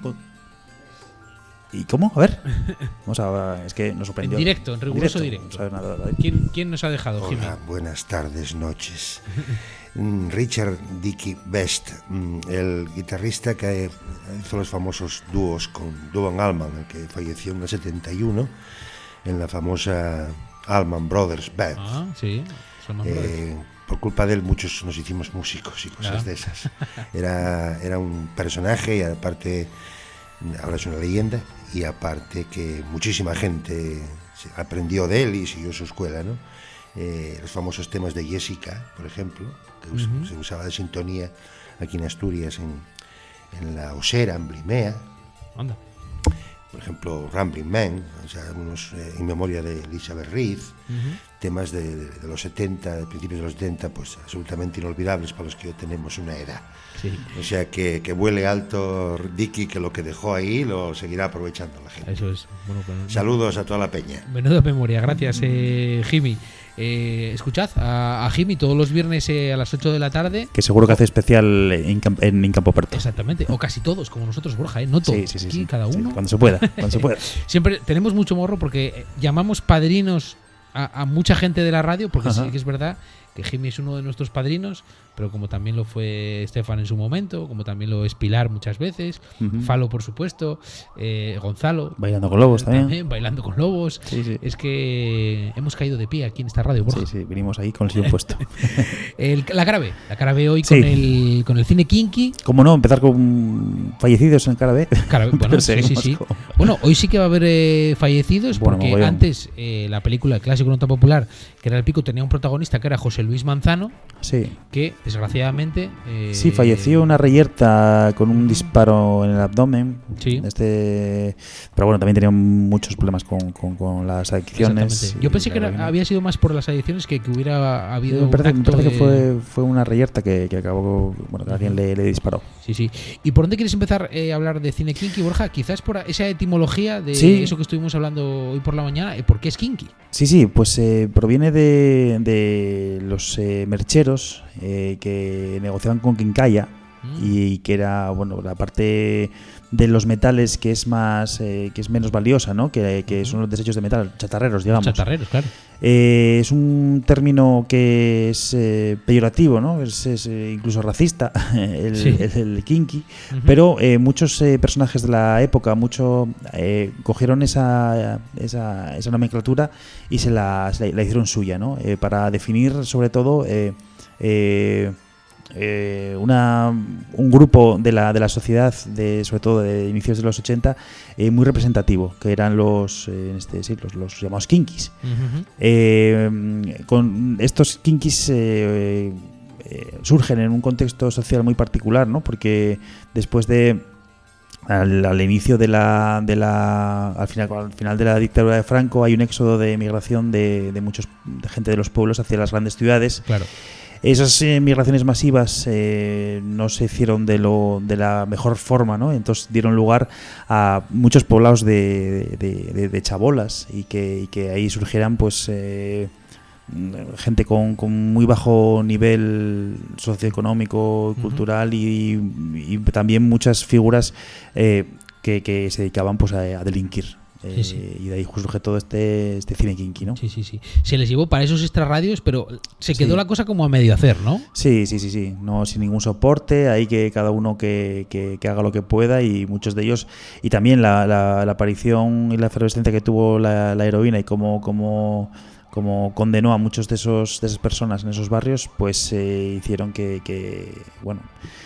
¿Y cómo? A ver. Vamos a, es que nos sorprendió. En directo, en riguroso directo. directo. No sabe nada, David. ¿Quién, ¿Quién nos ha dejado, Jimmy? Hola, buenas tardes, noches. Richard Dickey Best, el guitarrista que hizo los famosos dúos con Duvan Allman, el que falleció en el setenta y uno en la famosa Allman Brothers Band. Ah, sí. Eh, por culpa de él muchos nos hicimos músicos y cosas claro. de esas. Era, era un personaje y aparte ahora es una leyenda y aparte que muchísima gente aprendió de él y siguió su escuela, ¿no? Eh, los famosos temas de Jessica, por ejemplo, que uh-huh. se usaba de sintonía aquí en Asturias, en, en la Osera, en Blimea. Anda. Por ejemplo, Rambling Man, o sea, unos eh, en memoria de Elizabeth Reed, uh-huh. temas de, de, de los setenta, de principios de los setenta, pues absolutamente inolvidables para los que tenemos una edad. Sí. O sea, que, que vuele alto Dicky, que lo que dejó ahí lo seguirá aprovechando la gente. Eso es. Bueno, pues, saludos a toda la peña. Menuda memoria, gracias, eh, Jimmy. Eh, escuchad a, a Jimmy todos los viernes eh, a las ocho de la tarde. Que seguro que hace especial en, en Incampo Aperto. Exactamente, o casi todos, como nosotros, Borja, ¿eh? No todos, sí, sí, sí, aquí sí. cada uno. Sí, cuando se pueda, cuando se pueda. Siempre tenemos mucho morro porque llamamos padrinos a, a mucha gente de la radio, porque Ajá. sí que es verdad que Jimmy es uno de nuestros padrinos, pero como también lo fue Estefan en su momento, como también lo es Pilar muchas veces, uh-huh. Falo por supuesto, eh, Gonzalo. Bailando con Lobos también. también. Bailando con Lobos. Sí, sí. Es que hemos caído de pie aquí en esta radio, Borja. Sí, sí, vinimos ahí con el sillón puesto. el, la cara B, la cara B hoy sí. con, el, con el cine kinky. ¿Cómo no? Empezar con fallecidos en cara B. Cara B, bueno, sí, sí, sí. Bueno, hoy sí que va a haber eh, fallecidos Bueno, porque mogollón. antes eh, la película El clásico no tan popular, que era El Pico, tenía un protagonista que era José Luis Manzano, Sí. que desgraciadamente... eh, Sí, falleció una reyerta con un disparo en el abdomen. Sí. Este, pero bueno, también tenía muchos problemas con, con, con las adicciones. Exactamente. Yo y pensé la que era- heroína. había sido más por las adicciones que, que hubiera habido Me parece, un me acto parece que de- fue, fue una reyerta que, que acabó, bueno, que alguien le, le disparó. Sí, sí. ¿Y por dónde quieres empezar eh, a hablar de cine kinky, Borja? Quizás por esa etimología de Sí. eso que estuvimos hablando hoy por la mañana. eh, ¿Por qué es kinky? Sí, sí, pues eh, proviene de, de los eh, mercheros eh, que negociaban con quincalla y que era, bueno, la parte de los metales que es más eh, que es menos valiosa, ¿no? Que, que son los desechos de metal, chatarreros, digamos. Chatarreros, claro. Eh, es un término que es eh, peyorativo, ¿no? Es, es, eh, incluso racista, el, Sí. el, el kinky. Ujú. Pero eh, muchos eh, personajes de la época, mucho eh, cogieron esa, esa, esa nomenclatura y se la, se la, la hicieron suya, ¿no? Eh, para definir, sobre todo, eh, eh, eh, una, un grupo de la, de la sociedad, de, sobre todo de inicios de los ochenta, eh, muy representativo, que eran los, eh, en este sí, los, los llamados kinkis. Ujú. Eh, con estos kinkis eh, eh, surgen en un contexto social muy particular, ¿no? Porque después de al, al inicio de la, de la al final al final de la dictadura de Franco hay un éxodo de migración de, de muchos de gente de los pueblos hacia las grandes ciudades. Claro. Esas eh, migraciones masivas eh, no se hicieron de lo de la mejor forma, ¿no? Entonces dieron lugar a muchos poblados de, de, de, de chabolas y que, y que ahí surgieran pues eh, gente con, con muy bajo nivel socioeconómico, cultural y, y también muchas figuras eh, que, que se dedicaban pues a, a delinquir. Eh, Sí, sí. Y de ahí surge todo este, este cine kinky, ¿no? Sí, sí, sí. Se les llevó para esos extrarradios, pero se quedó Sí. la cosa como a medio hacer, ¿no? Sí, sí, sí, sí. No, sin ningún soporte. Hay que cada uno que, que, que haga lo que pueda y muchos de ellos. Y también la, la, la aparición y la efervescencia que tuvo la, la heroína y cómo, cómo, cómo condenó a muchos de esos de esas personas en esos barrios, pues eh, hicieron que, que bueno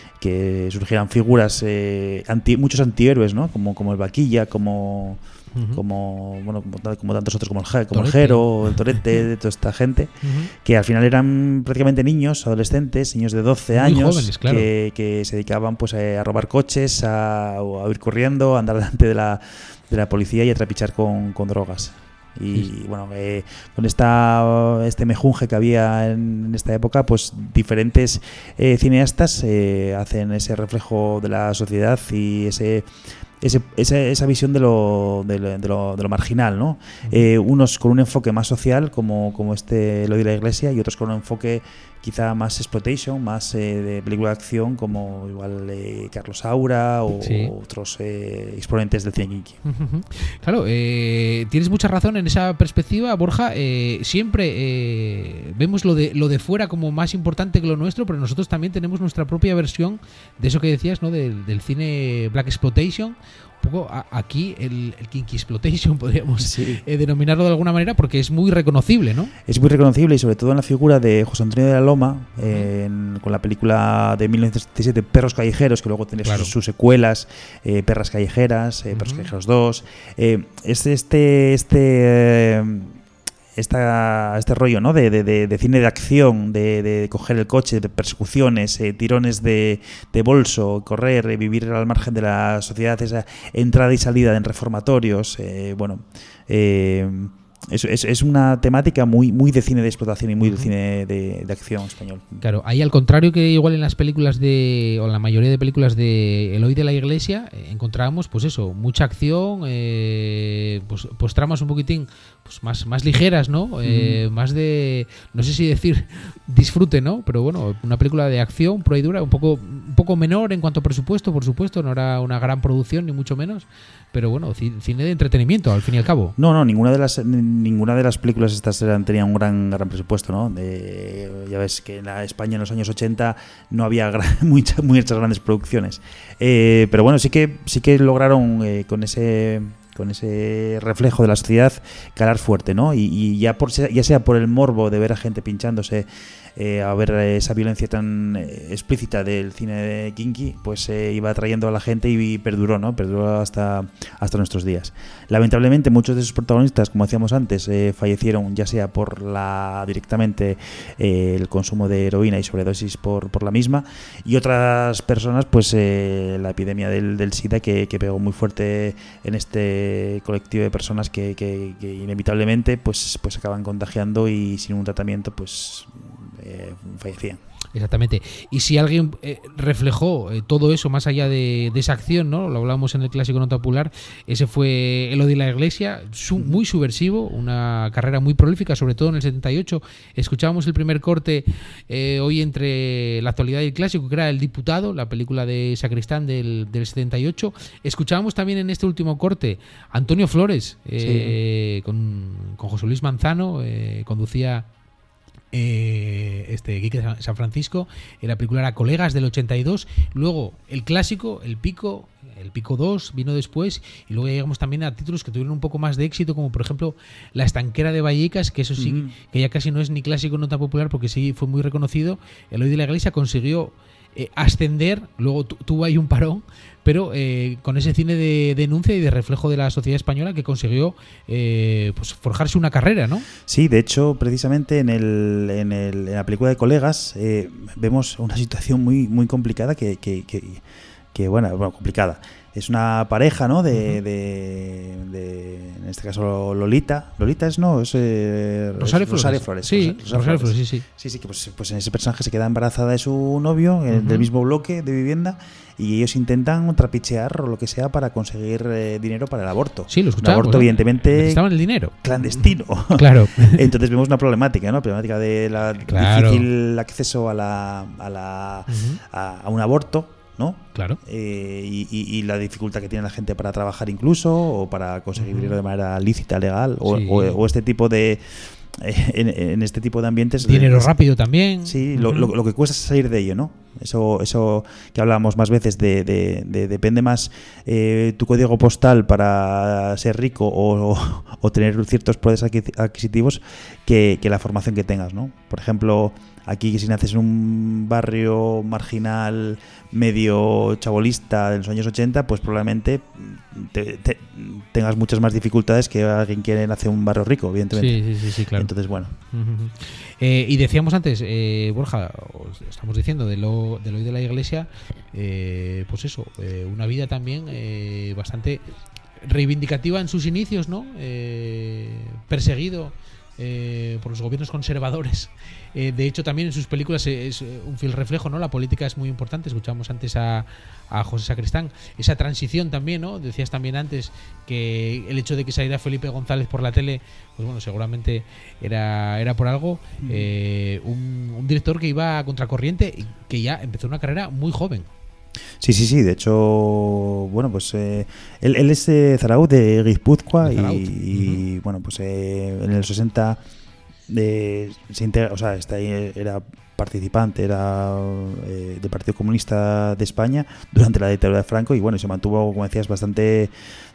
que surgieran figuras eh, anti, muchos antihéroes, ¿no? Como como el Vaquilla, como Ujú. como bueno como, como tantos otros como el, Ja- como el Torete. Jero, el Torete, de toda esta gente Ujú. que al final eran prácticamente niños, adolescentes, niños de doce Muy años jóvenes, claro. que, que se dedicaban pues a, a robar coches, a, o a ir corriendo, a andar delante de la, de la policía y a trapichar con, con drogas. Y Sí. bueno, eh, con esta este mejunje que había en, en esta época, pues diferentes eh, cineastas eh, hacen ese reflejo de la sociedad y ese ese, esa, esa visión de lo, de lo, de lo, de lo marginal, ¿no? Eh, unos con un enfoque más social, como, como este Lo de la Iglesia, y otros con un enfoque quizá más exploitation, más eh, de película de acción, como igual eh, Carlos Saura o Sí. otros eh, exponentes del cine kinky. Ujú. Claro, eh, tienes mucha razón en esa perspectiva, Borja. Eh, siempre eh, vemos lo de lo de fuera como más importante que lo nuestro, pero nosotros también tenemos nuestra propia versión de eso que decías, ¿no? Del, del cine Black Exploitation. Un poco a- aquí el, el Kinky Exploitation podríamos Sí. eh, denominarlo de alguna manera porque es muy reconocible, ¿no? Es muy reconocible y sobre todo en la figura de José Antonio de la Loma, eh, en- con la película de mil novecientos setenta y siete Perros Callejeros, que luego tiene Claro. sus, sus secuelas, eh, Perras Callejeras, eh, Perros Ujú. Callejeros dos. Eh, es este este eh, esta, este rollo, ¿no? de, de, de, de cine de acción, de, de coger el coche, de persecuciones, eh, tirones de, de bolso, correr, eh, vivir al margen de la sociedad, esa entrada y salida en reformatorios, eh, bueno, eh, es, es, es una temática muy, muy de cine de explotación y muy de cine de, de acción español. Claro, ahí al contrario que igual en las películas de, o en la mayoría de películas de Eloy de la Iglesia, eh, encontrábamos pues eso, mucha acción, eh, pues, pues tramas un poquitín pues más, más ligeras, ¿no? Eh, más de, no sé si decir disfrute, ¿no? Pero bueno, una película de acción pura y dura, un poco, un poco menor en cuanto a presupuesto, por supuesto, no era una gran producción ni mucho menos, pero bueno, ci- cine de entretenimiento al fin y al cabo. No, no, ninguna de las ninguna de las películas estas eran, tenía un gran gran presupuesto, ¿no? De, ya ves que en la España en los años ochenta no había gran, muchas muchas grandes producciones, eh, pero bueno, sí que sí que lograron eh, con ese con ese reflejo de la sociedad calar fuerte, ¿no? Y, y ya por ya sea por el morbo de ver a gente pinchándose, eh, a ver esa violencia tan eh, explícita del cine de kinky, pues eh, iba atrayendo a la gente y, y perduró, ¿no? Perduró hasta, hasta nuestros días. Lamentablemente muchos de sus protagonistas, como decíamos antes, eh, fallecieron ya sea por la directamente eh, el consumo de heroína y sobredosis por, por la misma, y otras personas pues eh, la epidemia del, del SIDA que, que pegó muy fuerte en este colectivo de personas que, que, que inevitablemente pues, pues acaban contagiando y sin un tratamiento pues eh, fallecían. Exactamente. Y si alguien eh, reflejó eh, todo eso más allá de, de esa acción, ¿no? Lo hablábamos en el clásico Nota Popular, ese fue Elodie de la Iglesia, su, muy subversivo, una carrera muy prolífica, sobre todo en el setenta y ocho. Escuchábamos el primer corte eh, hoy entre la actualidad y el clásico, que era El Diputado, la película de Sacristán del, del setenta y ocho. Escuchábamos también en este último corte Antonio Flores, eh, sí. con, con José Luis Manzano, eh, conducía Eh, este Quique San Francisco, en la película era Colegas del ochenta y dos, luego el clásico, El Pico, El Pico dos vino después, y luego llegamos también a títulos que tuvieron un poco más de éxito, como por ejemplo La Estanquera de Vallecas, que eso sí, mm. que ya casi no es ni clásico Nota Popular porque sí fue muy reconocido. Elodie de la Iglesia consiguió eh, ascender, luego tuvo ahí un parón, pero eh, con ese cine de denuncia y de reflejo de la sociedad española que consiguió eh, pues forjarse una carrera, ¿no? Sí, de hecho, precisamente en, el, en, el, en la película de Colegas eh, vemos una situación muy, muy complicada que, que, que, que bueno, bueno, complicada. Es una pareja, ¿no? De, uh-huh. de, de, en este caso Lolita. Lolita es, no, es eh, Rosario, Rosario Flores. Flores. Sí, Rosario, Rosario Flores, sí, sí. Sí, sí, que pues, pues en ese personaje se queda embarazada de su novio, uh-huh. del mismo bloque de vivienda, y ellos intentan trapichear o lo que sea para conseguir eh, dinero para el aborto. Sí, lo escuchamos. Un aborto, evidentemente, necesitaban el dinero. Clandestino. Claro. Entonces vemos una problemática, ¿no? Problemática de la claro. difícil acceso a la a, la, uh-huh. a, a un aborto, ¿no? Claro. Eh, y, y, y la dificultad que tiene la gente para trabajar incluso, o para conseguir uh-huh. dinero de manera lícita, legal, o, sí. o, o este tipo de... En, en este tipo de ambientes dinero es, rápido también, sí, uh-huh. lo, lo, lo que cuesta es salir de ello, ¿no? Eso, eso que hablábamos más veces de, de, de depende más eh, tu código postal para ser rico o, o, o tener ciertos poderes adquisitivos que, que la formación que tengas, ¿no? Por ejemplo, aquí si naces en un barrio marginal medio chabolista de los años ochenta, pues probablemente te, te, tengas muchas más dificultades que alguien que nace en un barrio rico, evidentemente. Sí, sí, sí, claro. Entonces, bueno. Uh-huh. Eh, y decíamos antes, eh, Borja, estamos diciendo de lo de, lo de la Iglesia, eh, pues eso, eh, una vida también eh, bastante reivindicativa en sus inicios, ¿no? Eh, perseguido Eh, por los gobiernos conservadores. Eh, de hecho, también en sus películas es un fiel reflejo, ¿no? La política es muy importante. Escuchamos antes a, a José Sacristán. Esa transición también, ¿no? Decías también antes que el hecho de que saliera Felipe González por la tele, pues bueno, seguramente era, era por algo. Eh, un, un director que iba a contracorriente y que ya empezó una carrera muy joven. Sí, sí, sí. De hecho, bueno, pues eh, él, él es de Zarauz, de Guipúzcoa, y, y uh-huh. bueno, pues eh, en el sesenta eh, se integra, o sea, está ahí, era participante, era eh, del Partido Comunista de España durante la dictadura de Franco, y bueno, se mantuvo, como decías, bastante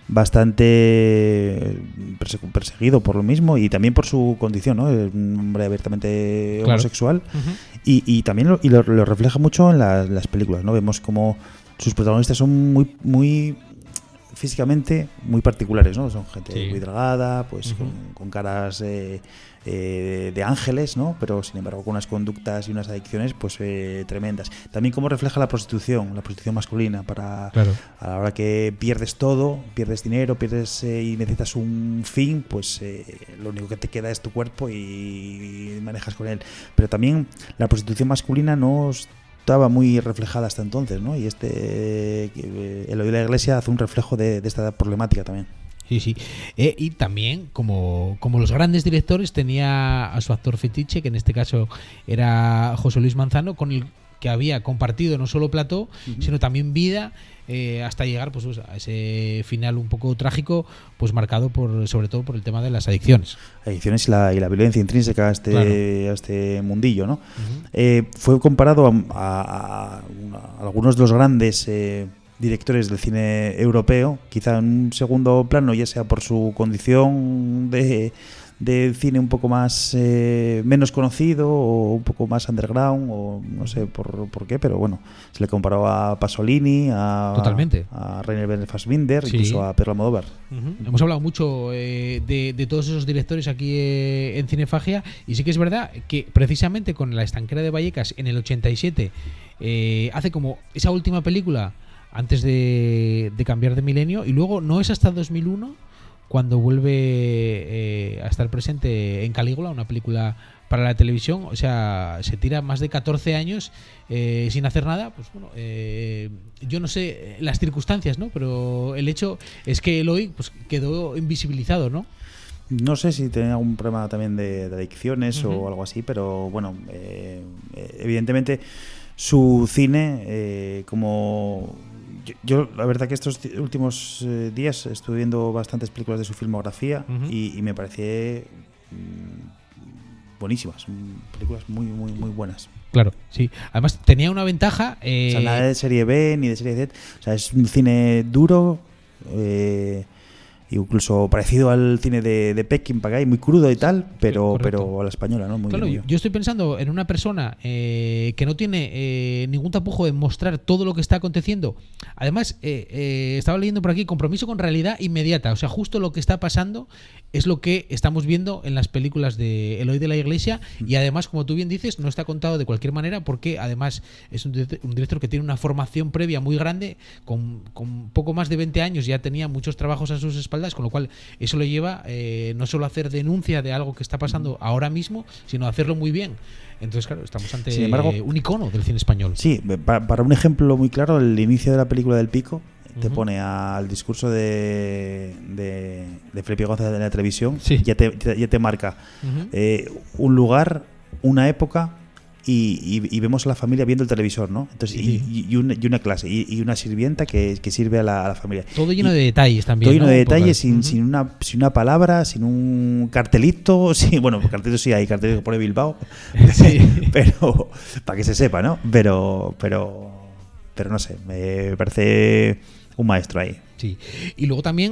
bastante perseguido por lo mismo y también por su condición, ¿no? Un hombre abiertamente claro. homosexual. Uh-huh. y, y también lo, y lo, lo refleja mucho en la, las películas, ¿no? Vemos como sus protagonistas son muy muy físicamente muy particulares, ¿no? Son gente sí. muy delgada, pues uh-huh. con, con caras eh, eh, de ángeles, ¿no? Pero sin embargo con unas conductas y unas adicciones pues eh, tremendas. También cómo refleja la prostitución, la prostitución masculina, para claro. a la hora que pierdes todo, pierdes dinero, pierdes eh, y necesitas un fin, pues eh, lo único que te queda es tu cuerpo y, y manejas con él. Pero también la prostitución masculina no estaba muy reflejada hasta entonces, ¿no? Y este eh, Elodie de la Iglesia hace un reflejo de, de esta problemática también. Sí, sí. Eh, y también, como, como los grandes directores, tenía a su actor fetiche, que en este caso era José Luis Manzano, con el que había compartido no solo plató, uh-huh. sino también vida, eh, hasta llegar pues, a ese final un poco trágico, pues marcado por sobre todo por el tema de las adicciones. Adicciones y la, y la violencia intrínseca a este, claro. a este mundillo, ¿no? Uh-huh. Eh, fue comparado a, a, a, a algunos de los grandes eh, directores del cine europeo, quizá en un segundo plano, ya sea por su condición de, de cine un poco más eh, menos conocido o un poco más underground, o no sé por, por qué, pero bueno, se le comparó a Pasolini, a, Totalmente. a Rainer Fassbinder, Sí. incluso a Pedro Almodóvar. Uh-huh. Hemos hablado mucho eh, de, de todos esos directores aquí eh, en Cinefagia, y sí que es verdad que precisamente con La estanquera de Vallecas en el ochenta y siete eh, hace como esa última película antes de, de cambiar de milenio, y luego no es hasta dos mil uno cuando vuelve eh, a estar presente en Calígula, una película para la televisión. O sea, se tira más de catorce años eh, sin hacer nada. Pues bueno, eh, yo no sé las circunstancias, ¿no? Pero el hecho es que Eloy pues quedó invisibilizado, ¿no? No sé si tenía algún problema también de, de adicciones Ujú. o algo así, pero bueno, eh, evidentemente su cine, eh, como yo, yo, la verdad que estos últimos eh, días estuve viendo bastantes películas de su filmografía. Ujú. y, y me pareció mm, buenísimas, películas muy, muy, muy buenas. Claro, sí. Además tenía una ventaja. Eh... O sea, nada de serie B ni de serie Z. O sea, es un cine duro, eh, incluso parecido al cine de, de Peckinpah, muy crudo y tal, pero, sí, pero a la española, ¿no? Muy claro, bien, yo estoy pensando en una persona eh, que no tiene eh, ningún tapujo en mostrar todo lo que está aconteciendo. Además, eh, eh, estaba leyendo por aquí, compromiso con realidad inmediata. O sea, justo lo que está pasando es lo que estamos viendo en las películas de Eloy de la Iglesia, y además, como tú bien dices, no está contado de cualquier manera, porque además es un director, un director que tiene una formación previa muy grande, con, con poco más de veinte años ya tenía muchos trabajos a sus espaldas, con lo cual eso lo lleva eh, no solo a hacer denuncia de algo que está pasando ahora mismo, sino a hacerlo muy bien. Entonces, claro, estamos ante Sin embargo, un icono del cine español. Sí, para, para un ejemplo muy claro, el inicio de la película del Pico te uh-huh. pone al discurso de, de, de Felipe González de la televisión, sí. ya, te, ya te marca uh-huh. eh, un lugar, una época, y, y, y vemos a la familia viendo el televisor, ¿no? Entonces, sí. y, y, una, y una clase, y, y una sirvienta que, que sirve a la, a la familia. Todo lleno y, de detalles también. Todo lleno ¿no? de detalles, sin, uh-huh. sin, una, sin una palabra, sin un cartelito. Sí, bueno, cartelito sí hay, cartelito que pone Bilbao, sí. pero para que se sepa, ¿no? Pero, pero, pero no sé, me parece un maestro ahí. Sí, y luego también,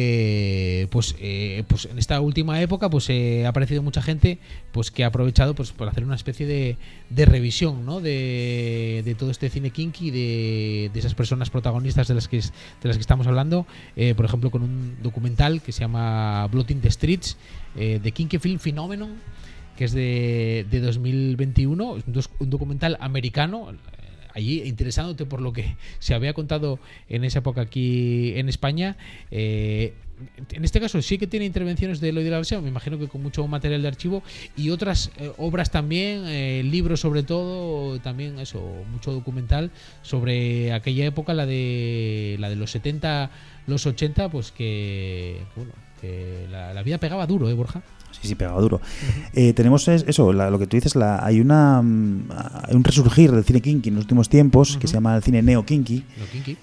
eh, pues, eh, pues en esta última época, pues eh, ha aparecido mucha gente, pues que ha aprovechado, pues, por hacer una especie de, de revisión, ¿no? De, de todo este cine kinky, de, de esas personas protagonistas de las que de las que estamos hablando, eh, por ejemplo, con un documental que se llama Blood in the Streets, eh, de Kinky Film Phenomenon, que es de, de dos mil veintiuno, es un, dos, un documental americano. Allí interesándote por lo que se había contado en esa época aquí en España. Eh, en este caso sí que tiene intervenciones de Eloy de la Iglesia, me imagino que con mucho material de archivo, y otras eh, obras también, eh, libros sobre todo, también eso, mucho documental sobre aquella época, la de la de los setenta, los ochenta, pues que bueno, que la, la vida pegaba duro, ¿eh, Borja? Sí, sí, pegaba duro. Uh-huh. Eh, tenemos eso, la, lo que tú dices, la, hay una hay un resurgir del cine kinky en los últimos tiempos, uh-huh. que se llama el cine neo-kinky, neo-kinky.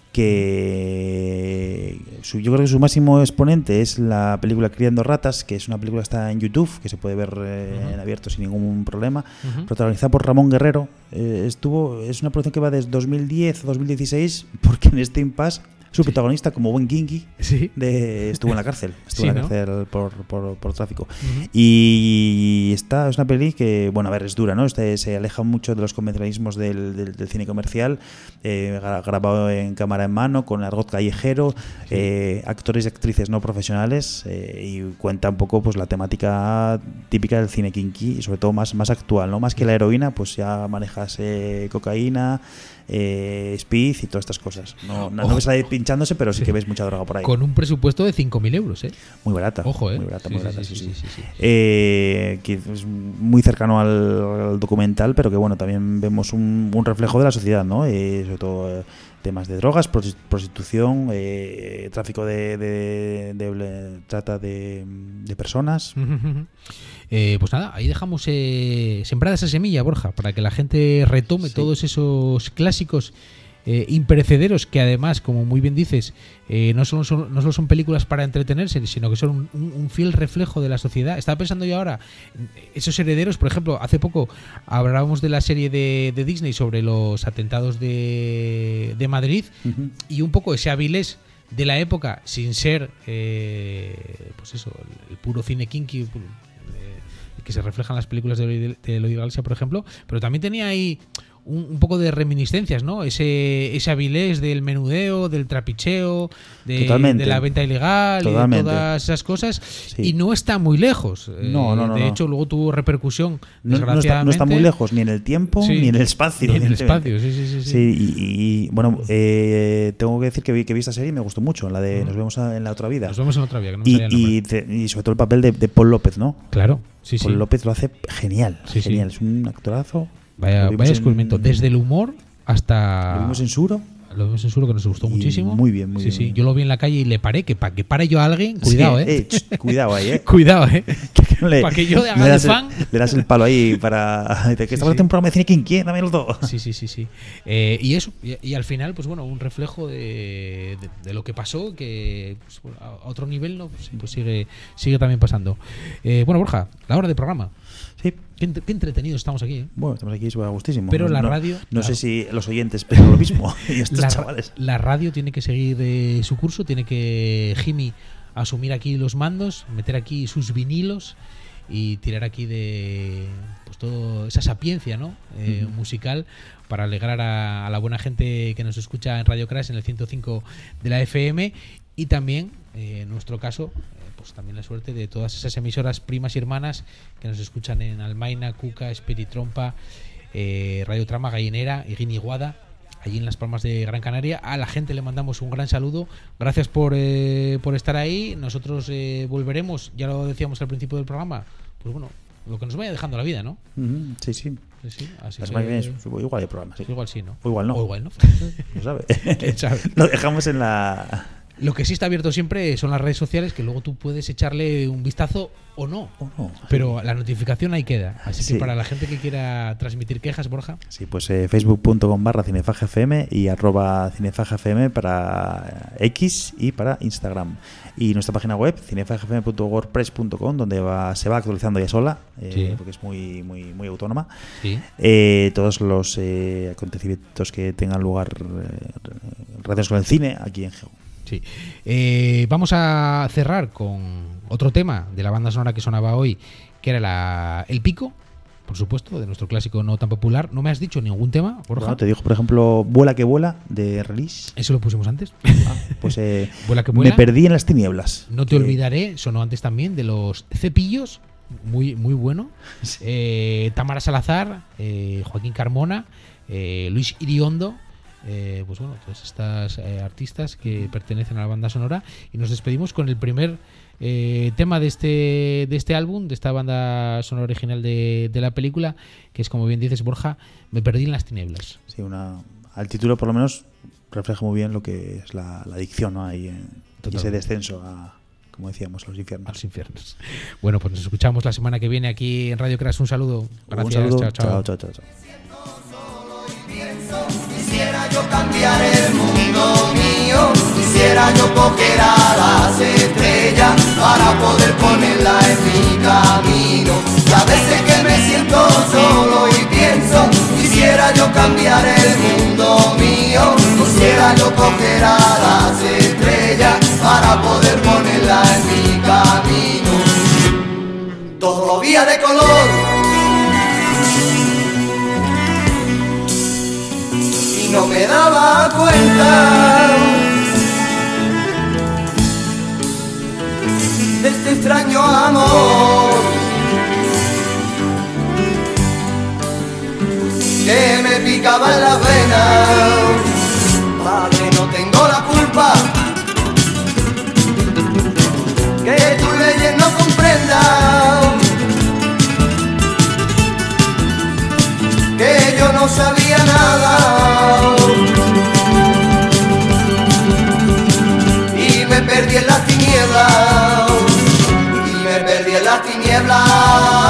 que su, yo creo que su máximo exponente es la película Criando Ratas, que es una película que está en YouTube, que se puede ver eh, uh-huh. en abierto sin ningún problema, uh-huh. protagonizada por Ramón Guerrero. Eh, estuvo es una producción que va desde dos mil diez a dos mil dieciséis, porque en este impasse su sí. protagonista, como buen kinky, ¿Sí? de, estuvo en la cárcel, estuvo sí, en la cárcel ¿no? por, por, por tráfico. Uh-huh. Y esta es una peli que, bueno, a ver, es dura, ¿no? Este, se aleja mucho de los convencionalismos del, del, del cine comercial, eh, grabado en cámara en mano, con argot callejero, sí. eh, actores y actrices no profesionales, eh, y cuenta un poco pues la temática típica del cine kinky, y sobre todo más, más actual, ¿no? Más que la heroína, pues ya manejas eh, cocaína, eh, speed y todas estas cosas. No, no, no ves a pinchándose, pero sí, sí que ves mucha droga por ahí. Con un presupuesto de cinco mil euros, ¿eh? Muy barata. Ojo, ¿eh? Muy barata, sí, muy sí, barata, sí, sí, sí, sí. sí, sí. Eh, que es muy cercano al, al documental, pero que bueno, también vemos un, un reflejo de la sociedad, ¿no? Eh, sobre todo eh, temas de drogas, prostitución, eh, tráfico de, de, de, de trata de, de personas. Eh, pues nada, ahí dejamos eh, sembrada esa semilla, Borja, para que la gente retome sí. todos esos clásicos eh, imperecederos, que además, como muy bien dices, eh, no, solo son, no solo son películas para entretenerse, sino que son un, un, un fiel reflejo de la sociedad. Estaba pensando yo ahora, esos herederos, por ejemplo, hace poco hablábamos de la serie de, de Disney sobre los atentados de, de Madrid, uh-huh. y un poco ese Avilés de la época, sin ser eh, pues eso, el, el puro cine kinky eh, que se refleja en las películas de Eloy Galaxia, por ejemplo, pero también tenía ahí un, un poco de reminiscencias, ¿no? Ese, ese Avilés del menudeo, del trapicheo, de, de la venta ilegal, Totalmente. y de todas esas cosas, sí. y no está muy lejos. No, no, no, de no. hecho, luego tuvo repercusión, no, desgraciadamente. No está, no está muy lejos, ni en el tiempo, sí. ni en el espacio. Ni en el espacio, sí, sí, sí. sí. sí y, y bueno, eh, tengo que decir que vi, que vi esta serie y me gustó mucho, la de Nos vemos en la otra vida. Nos vemos en la otra vida, que no y, y, de, y sobre todo el papel de, de Paul López, ¿no? Claro, sí, Paul sí. López lo hace genial, sí, genial. Sí. Es un actorazo. Vaya, vaya descubrimiento. En... Desde el humor hasta... Lo vimos en Suro. Lo vimos en Suro, que nos gustó y muchísimo. Muy bien, muy sí, bien. Sí, yo lo vi en la calle y le paré, que para que pare yo a alguien, cuidado, sí, eh. eh ch, cuidado ahí, eh. cuidado, eh. le, para que yo haga de fan. El, le das el palo ahí para... Que sí, estamos sí. en un programa de cine que inquieta, dame los dos. Sí, sí, sí, sí. Eh, y eso, y, y al final, pues bueno, un reflejo de, de, de lo que pasó, que pues, bueno, a otro nivel, ¿no? Pues, pues sigue, sigue también pasando. Eh, bueno, Borja, la hora de programa. Sí. Qué, qué entretenidos estamos aquí, ¿eh? Bueno, estamos aquí, es gustísimo. Pero no, la no, radio... No claro. sé si los oyentes piensan lo mismo. Y estos la, chavales. La radio tiene que seguir eh, su curso, tiene que Jimmy asumir aquí los mandos, meter aquí sus vinilos y tirar aquí de pues todo esa sapiencia, ¿no? Eh, uh-huh. musical para alegrar a, a la buena gente que nos escucha en Radio Crash en el ciento cinco de la F M y también, eh, en nuestro caso, pues también la suerte de todas esas emisoras primas y hermanas que nos escuchan en Almaina, Cuca, Espiritrompa, eh, Radio Trama, Gallinera y Guiniguada, allí en Las Palmas de Gran Canaria. A la gente le mandamos un gran saludo. Gracias por, eh, por estar ahí. Nosotros eh, volveremos, ya lo decíamos al principio del programa, pues bueno, lo que nos vaya dejando la vida, ¿no? Uh-huh. Sí, sí. Sí, sí. Así Las que... más bien es, igual hay programas, sí. Igual sí, ¿no? O igual no. O igual no. No sabe. ¿Quién sabe? Lo dejamos en la... Lo que sí está abierto siempre son las redes sociales, que luego tú puedes echarle un vistazo o no. O no. Pero la notificación ahí queda. Así que sí. para la gente que quiera transmitir quejas, Borja. Sí, pues eh, facebook punto com barra cinefajfm y arroba cinefajfm para X y para Instagram. Y nuestra página web, cinefajfm punto wordpress punto com, donde va, se va actualizando ya sola, eh, sí. porque es muy muy muy autónoma. Sí. Eh, todos los eh, acontecimientos que tengan lugar eh, relacionados con el cine aquí en Geo. Sí. Eh, vamos a cerrar con otro tema de la banda sonora que sonaba hoy, que era la, El Pico, por supuesto, de nuestro clásico no tan popular. No me has dicho ningún tema, Borja. Bueno, te digo, por ejemplo, Vuela que vuela, de Release. Eso lo pusimos antes. Ah, pues eh, Vuela que vuela. Me perdí en las tinieblas. No te eh, olvidaré, sonó antes también, de Los Cepillos, muy, muy bueno. Sí. Eh, Tamara Salazar, eh, Joaquín Carmona, eh, Luis Iriondo. Eh, pues bueno, todas estas eh, artistas que pertenecen a la banda sonora, y nos despedimos con el primer eh, tema de este de este álbum, de esta banda sonora original de, de la película, que es, como bien dices, Borja, Me perdí en las tinieblas. Sí, una, al título por lo menos refleja muy bien lo que es la, la adicción, ¿no? Ahí en, y ese descenso a, como decíamos, a los infiernos. A los infiernos. Bueno, pues nos escuchamos la semana que viene aquí en Radio Crash. Un saludo. Gracias. Un saludo. Chao, chao. Chao, chao, chao. Quisiera yo cambiar el mundo mío, quisiera yo coger a las estrellas para poder ponerla en mi camino. Y a veces que me siento solo y pienso, quisiera yo cambiar el mundo mío, quisiera yo coger a las estrellas para poder ponerla en mi camino. Todo lo vía de color. No me daba cuenta de este extraño amor que me picaba en la vena. Padre, no tengo la culpa que tus leyes no comprendan, que yo no sabía nada y me perdí en las tinieblas, y me perdí en las tinieblas.